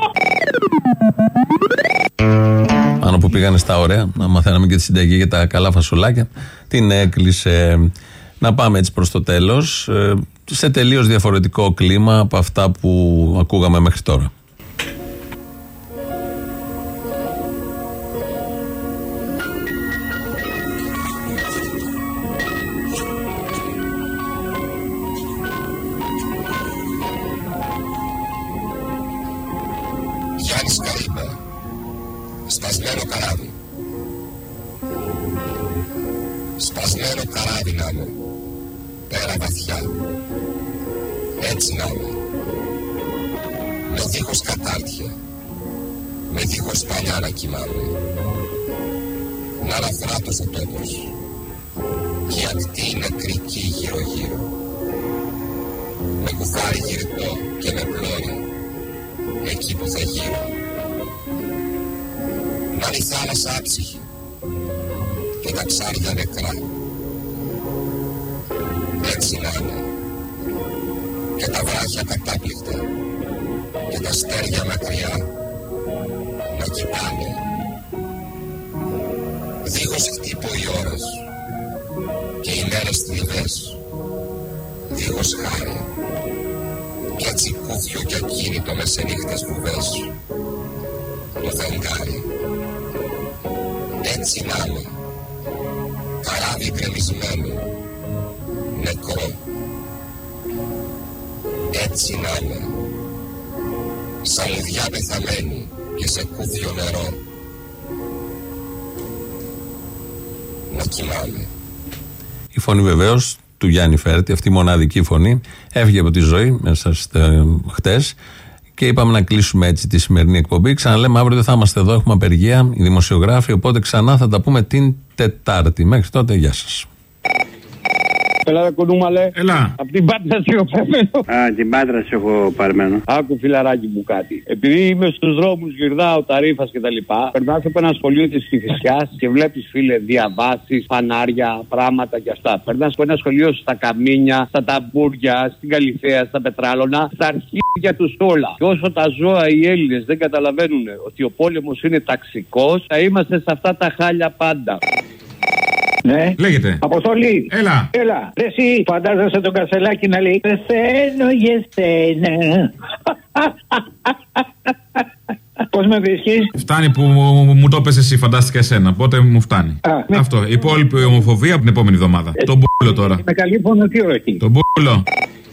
Πάνω που πήγανε στα ωραία, να μαθαίναμε και τη συνταγή για τα καλά φασολάκια, την έκλεισε. Να πάμε έτσι προς το τέλος, σε τελείως διαφορετικό κλίμα από αυτά που ακούγαμε μέχρι τώρα. Γιάννης Καρύμπα, σπασμένο καράβι. Σπασμένο καράβι να μου, πέρα βαθιά. Έτσι να μου. Με δίχως κατάρτια, με δίχως παλιά να κοιμάμαι. Να λαφράτως ο τόπος, και η ακτή νεκρική γύρω γύρω. Με κουφάρι γυρτό και με πλώρη, εκεί που θα γύρω. Να είναι η θάλασσα άψυχη και τα ψάρια νεκρά. Έτσι να είναι. Και τα βράχια κατάπληκτα και τα αστέρια μακριά να κοιτάνε. Δίχως χτύπω οι ώρες και οι μέρες θλιβές. Δίχως χάρη κι έτσι κούφιο κι ακίνητο με σε νύχτες φουβές. Το φεγγάρι έτσι να είναι. Καράβι γκρεμισμένο, νεκρό. Έτσι να είναι. Σαν λουδιά πεθαμένη και σε κούφιο νερό. Να κοιμάμαι. Η φωνή βεβαίως του Γιάννη Φέρτη, αυτή η μοναδική φωνή, έφυγε από τη ζωή μέσα στα χτες Και είπαμε να κλείσουμε έτσι τη σημερινή εκπομπή. Ξαναλέμε αύριο δεν θα είμαστε εδώ, έχουμε απεργία, οι δημοσιογράφοι. Οπότε ξανά θα τα πούμε την Τετάρτη. Μέχρι τότε, γεια σας. Έλα, κουνούμαλε. Έλα. Απ' την Πάτρα σε έχω παρμένο. Α, την Πάτρα σε έχω παρμένο. Άκου, φιλαράκι μου κάτι. Επειδή είμαι στους δρόμους, γυρνάω τα ρήφα και τα λοιπά, περνάς από ένα σχολείο της Κηφισιάς και βλέπεις, φίλε, διαβάσεις, φανάρια, πράγματα κι αυτά. Περνάς από ένα σχολείο στα Καμίνια, στα Ταμπούρια, στην Καλυθέα, στα Πετράλωνα, στα αρχίδια τους όλα. Και όσο τα ζώα οι Έλληνες δεν καταλαβαίνουν ότι ο πόλεμος είναι ταξικός, θα είμαστε σε αυτά τα χάλια πάντα. Ναι. Λέγεται. Αποστολή. Έλα. Έλα. Εσύ φαντάζεσαι τον Κασελάκη να λέει πεθαίνω για σένα. Πώς με βρίσκεις? Φτάνει που μου, μου το πες εσύ, φαντάστηκα εσένα. Οπότε μου φτάνει. Α, ναι. Αυτό. Η υπόλοιπη ομοφοβία από την επόμενη εβδομάδα. Ε, τον μπούλο τώρα. Με καλή φωνοτήρο εκεί. Τον μπούλο.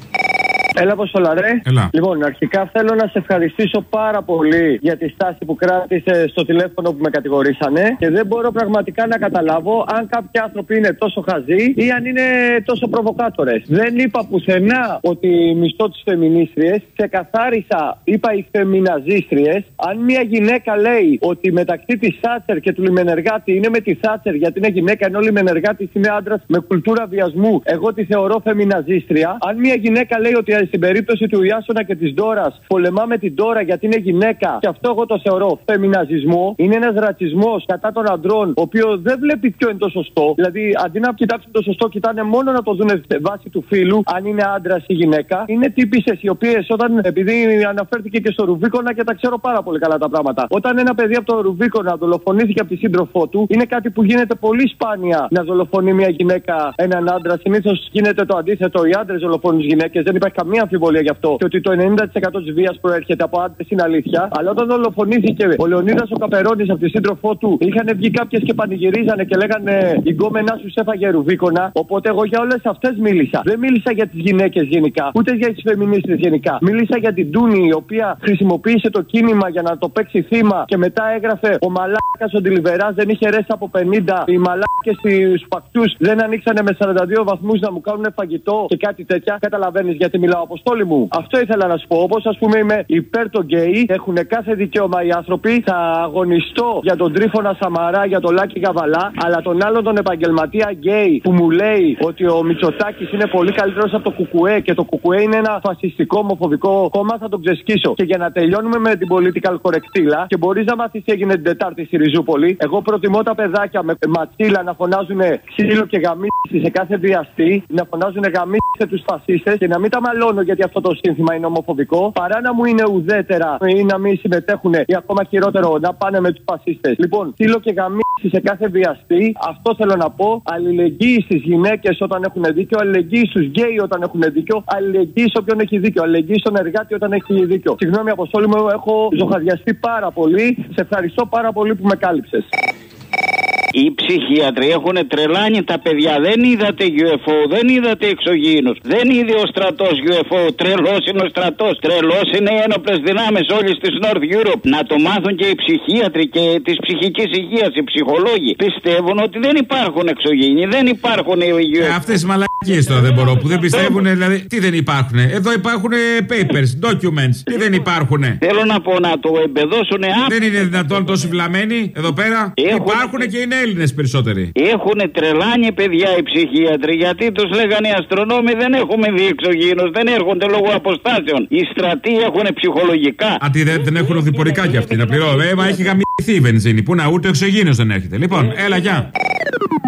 Έλα, Αποστολά, ρε. Έλα. Λοιπόν, αρχικά θέλω να σε ευχαριστήσω πάρα πολύ για τη στάση που κράτησε στο τηλέφωνο που με κατηγορήσανε και δεν μπορώ πραγματικά να καταλάβω αν κάποιοι άνθρωποι είναι τόσο χαζοί ή αν είναι τόσο προβοκάτορες. Δεν είπα πουθενά ότι μισθώ τις φεμινίστριες. Ξεκαθάρισα, είπα οι φεμιναζίστριες. Αν μια γυναίκα λέει ότι μεταξύ της Θάτσερ και του Λιμενεργάτη είναι με τη Θάτσερ γιατί είναι γυναίκα ενώ ο Λιμενεργάτης είναι άντρας με κουλτούρα βιασμού, εγώ τη θεωρώ φεμιναζίστρια. Αν μια γυναίκα λέει ότι στην περίπτωση του Ιάσονα και της Ντόρας πολεμάμε την Ντόρα γιατί είναι γυναίκα, και αυτό εγώ το θεωρώ φεμιναζισμό, είναι ένας ρατσισμός κατά των αντρών, ο οποίος δεν βλέπει ποιο είναι το σωστό. Δηλαδή, αντί να κοιτάξουν το σωστό, κοιτάνε μόνο να το δουν βάσει του φύλου, αν είναι άντρας ή γυναίκα. Είναι τύπισσες οι οποίες, όταν, επειδή αναφέρθηκε και στο Ρουβίκονα και τα ξέρω πάρα πολύ καλά τα πράγματα, όταν ένα παιδί από το Ρουβίκονα δολοφονήθηκε από τη σύντροφό του, είναι κάτι που γίνεται πολύ σπάνια να δολοφονεί μια γυναίκα έναν άντρα. Συνήθως γίνεται το αντίθετο, οι άντρες δολοφονούν γυναίκες, δεν υπάρχει καμία αμφιβολία γι' αυτό. Και ότι το ενενήντα τοις εκατό της βίας προέρχεται από άντρες είναι αλήθεια. Αλλά όταν δολοφονήθηκε ο Λεωνίδας ο Καπερώνης από τη σύντροφό του, είχαν βγει κάποιες και πανηγυρίζανε και λέγανε η γκόμενά σου έφαγε Ρουβίκονα. Οπότε εγώ για όλες αυτές μίλησα. Δεν μίλησα για τις γυναίκες γενικά, ούτε για τις φεμινίστες γενικά. Μίλησα για την Τούνη, η οποία χρησιμοποίησε το κίνημα για να το παίξει θύμα και μετά έγραφε ο μαλάκας ο Ντιλιβεράς δεν είχε ρέσει από πενήντα. Οι μαλάκες στους πακτούς δεν ανοίξανε με σαράντα δύο βαθμούς να μου κάνουν φαγητό και κάτι τέτοια. Καταλαβαίνεις γιατί μιλάω, Αποστόλη μου. Αυτό ήθελα να σου πω. Όπως ας πούμε είμαι υπέρ των γκέι, έχουν κάθε δικαίωμα οι άνθρωποι. Θα αγωνιστώ για τον Τρίφωνα Σαμαρά, για τον Λάκη Γαβαλά, αλλά τον άλλον τον επαγγελματία γκέι που μου λέει ότι ο Μητσοτάκης είναι πολύ καλύτερος από το Κουκουέ και το Κουκουέ είναι ένα φασιστικό, ομοφοβικό κόμμα, θα τον ξεσκίσω. Και για να τελειώνουμε με την political correctήλα, και μπορείς να μάθεις τι έγινε την Τετάρτη στη Ριζούπολη, εγώ προτιμώ τα παιδάκια με ματσίλα να φωνάζουν ξύλο και γαμίση σε κάθε βιαστή, να φωνάζουν γαμίση σε τους φασίστες και να μην τα μαλώνω γιατί αυτό το σύνθημα είναι ομοφοβικό, παρά να μου είναι ουδέτερα ή να μην συμμετέχουν ή ακόμα χειρότερο να πάνε με τους φασίστες. Λοιπόν, ξύλο και γαμίση σε κάθε βιαστή, αυτό θέλω να πω. Αλληλεγγύη στις γυναίκες όταν έχουν δίκιο, αλληλεγγύη στους γκέι όταν έχουν δίκιο, αλληλεγγύη σε όποιον έχει δίκιο, αλληλεγγύη στον εργάτη όταν έχει δίκιο. Συγγνώμη, Αποστόλη μου, έχω ζωχαδιαστεί πάρα πολύ. Σε ευχαριστώ πάρα πολύ που με κάλυψες. Οι ψυχίατροι έχουν τρελάνει τα παιδιά. Δεν είδατε γιου εφ ο, δεν είδατε εξωγήινους. Δεν είδε ο στρατός γιου εφ ο. Τρελός είναι ο στρατός. Τρελός είναι οι ένοπλες δυνάμεις όλης της North Europe. Να το μάθουν και οι ψυχίατροι και της ψυχικής υγείας, οι ψυχολόγοι. Πιστεύουν ότι δεν υπάρχουν εξωγήινοι, δεν υπάρχουν οι γιου εφ ο. Ε, αυτές οι μαλακίες τώρα δεν μπορώ, που δεν πιστεύουν, δηλαδή. Τι δεν υπάρχουν? Εδώ υπάρχουν papers, documents. Τι δεν υπάρχουν? Θέλω να πω να το εμπεδώσουν. Δεν είναι δυνατόν τόσοι βλαμμένοι εδώ πέρα? Έχουν... Υπάρχουν και είναι Έλληνες περισσότεροι. Έχουν τρελάνει παιδιά οι ψυχίατροι, γιατί τους λέγανε οι αστρονόμοι δεν έχουμε δει εξωγήινους, δεν έρχονται λόγω αποστάσεων. Οι στρατοί έχουν ψυχολογικά. Α, τι δεν, δεν έχουν οδηπορικά κι αυτοί να πληρώνουν. Ε, μα έχει γαμηθεί η βενζίνη. Πού να, ούτε εξωγήινος δεν έρχεται. Λοιπόν, έλα, γεια.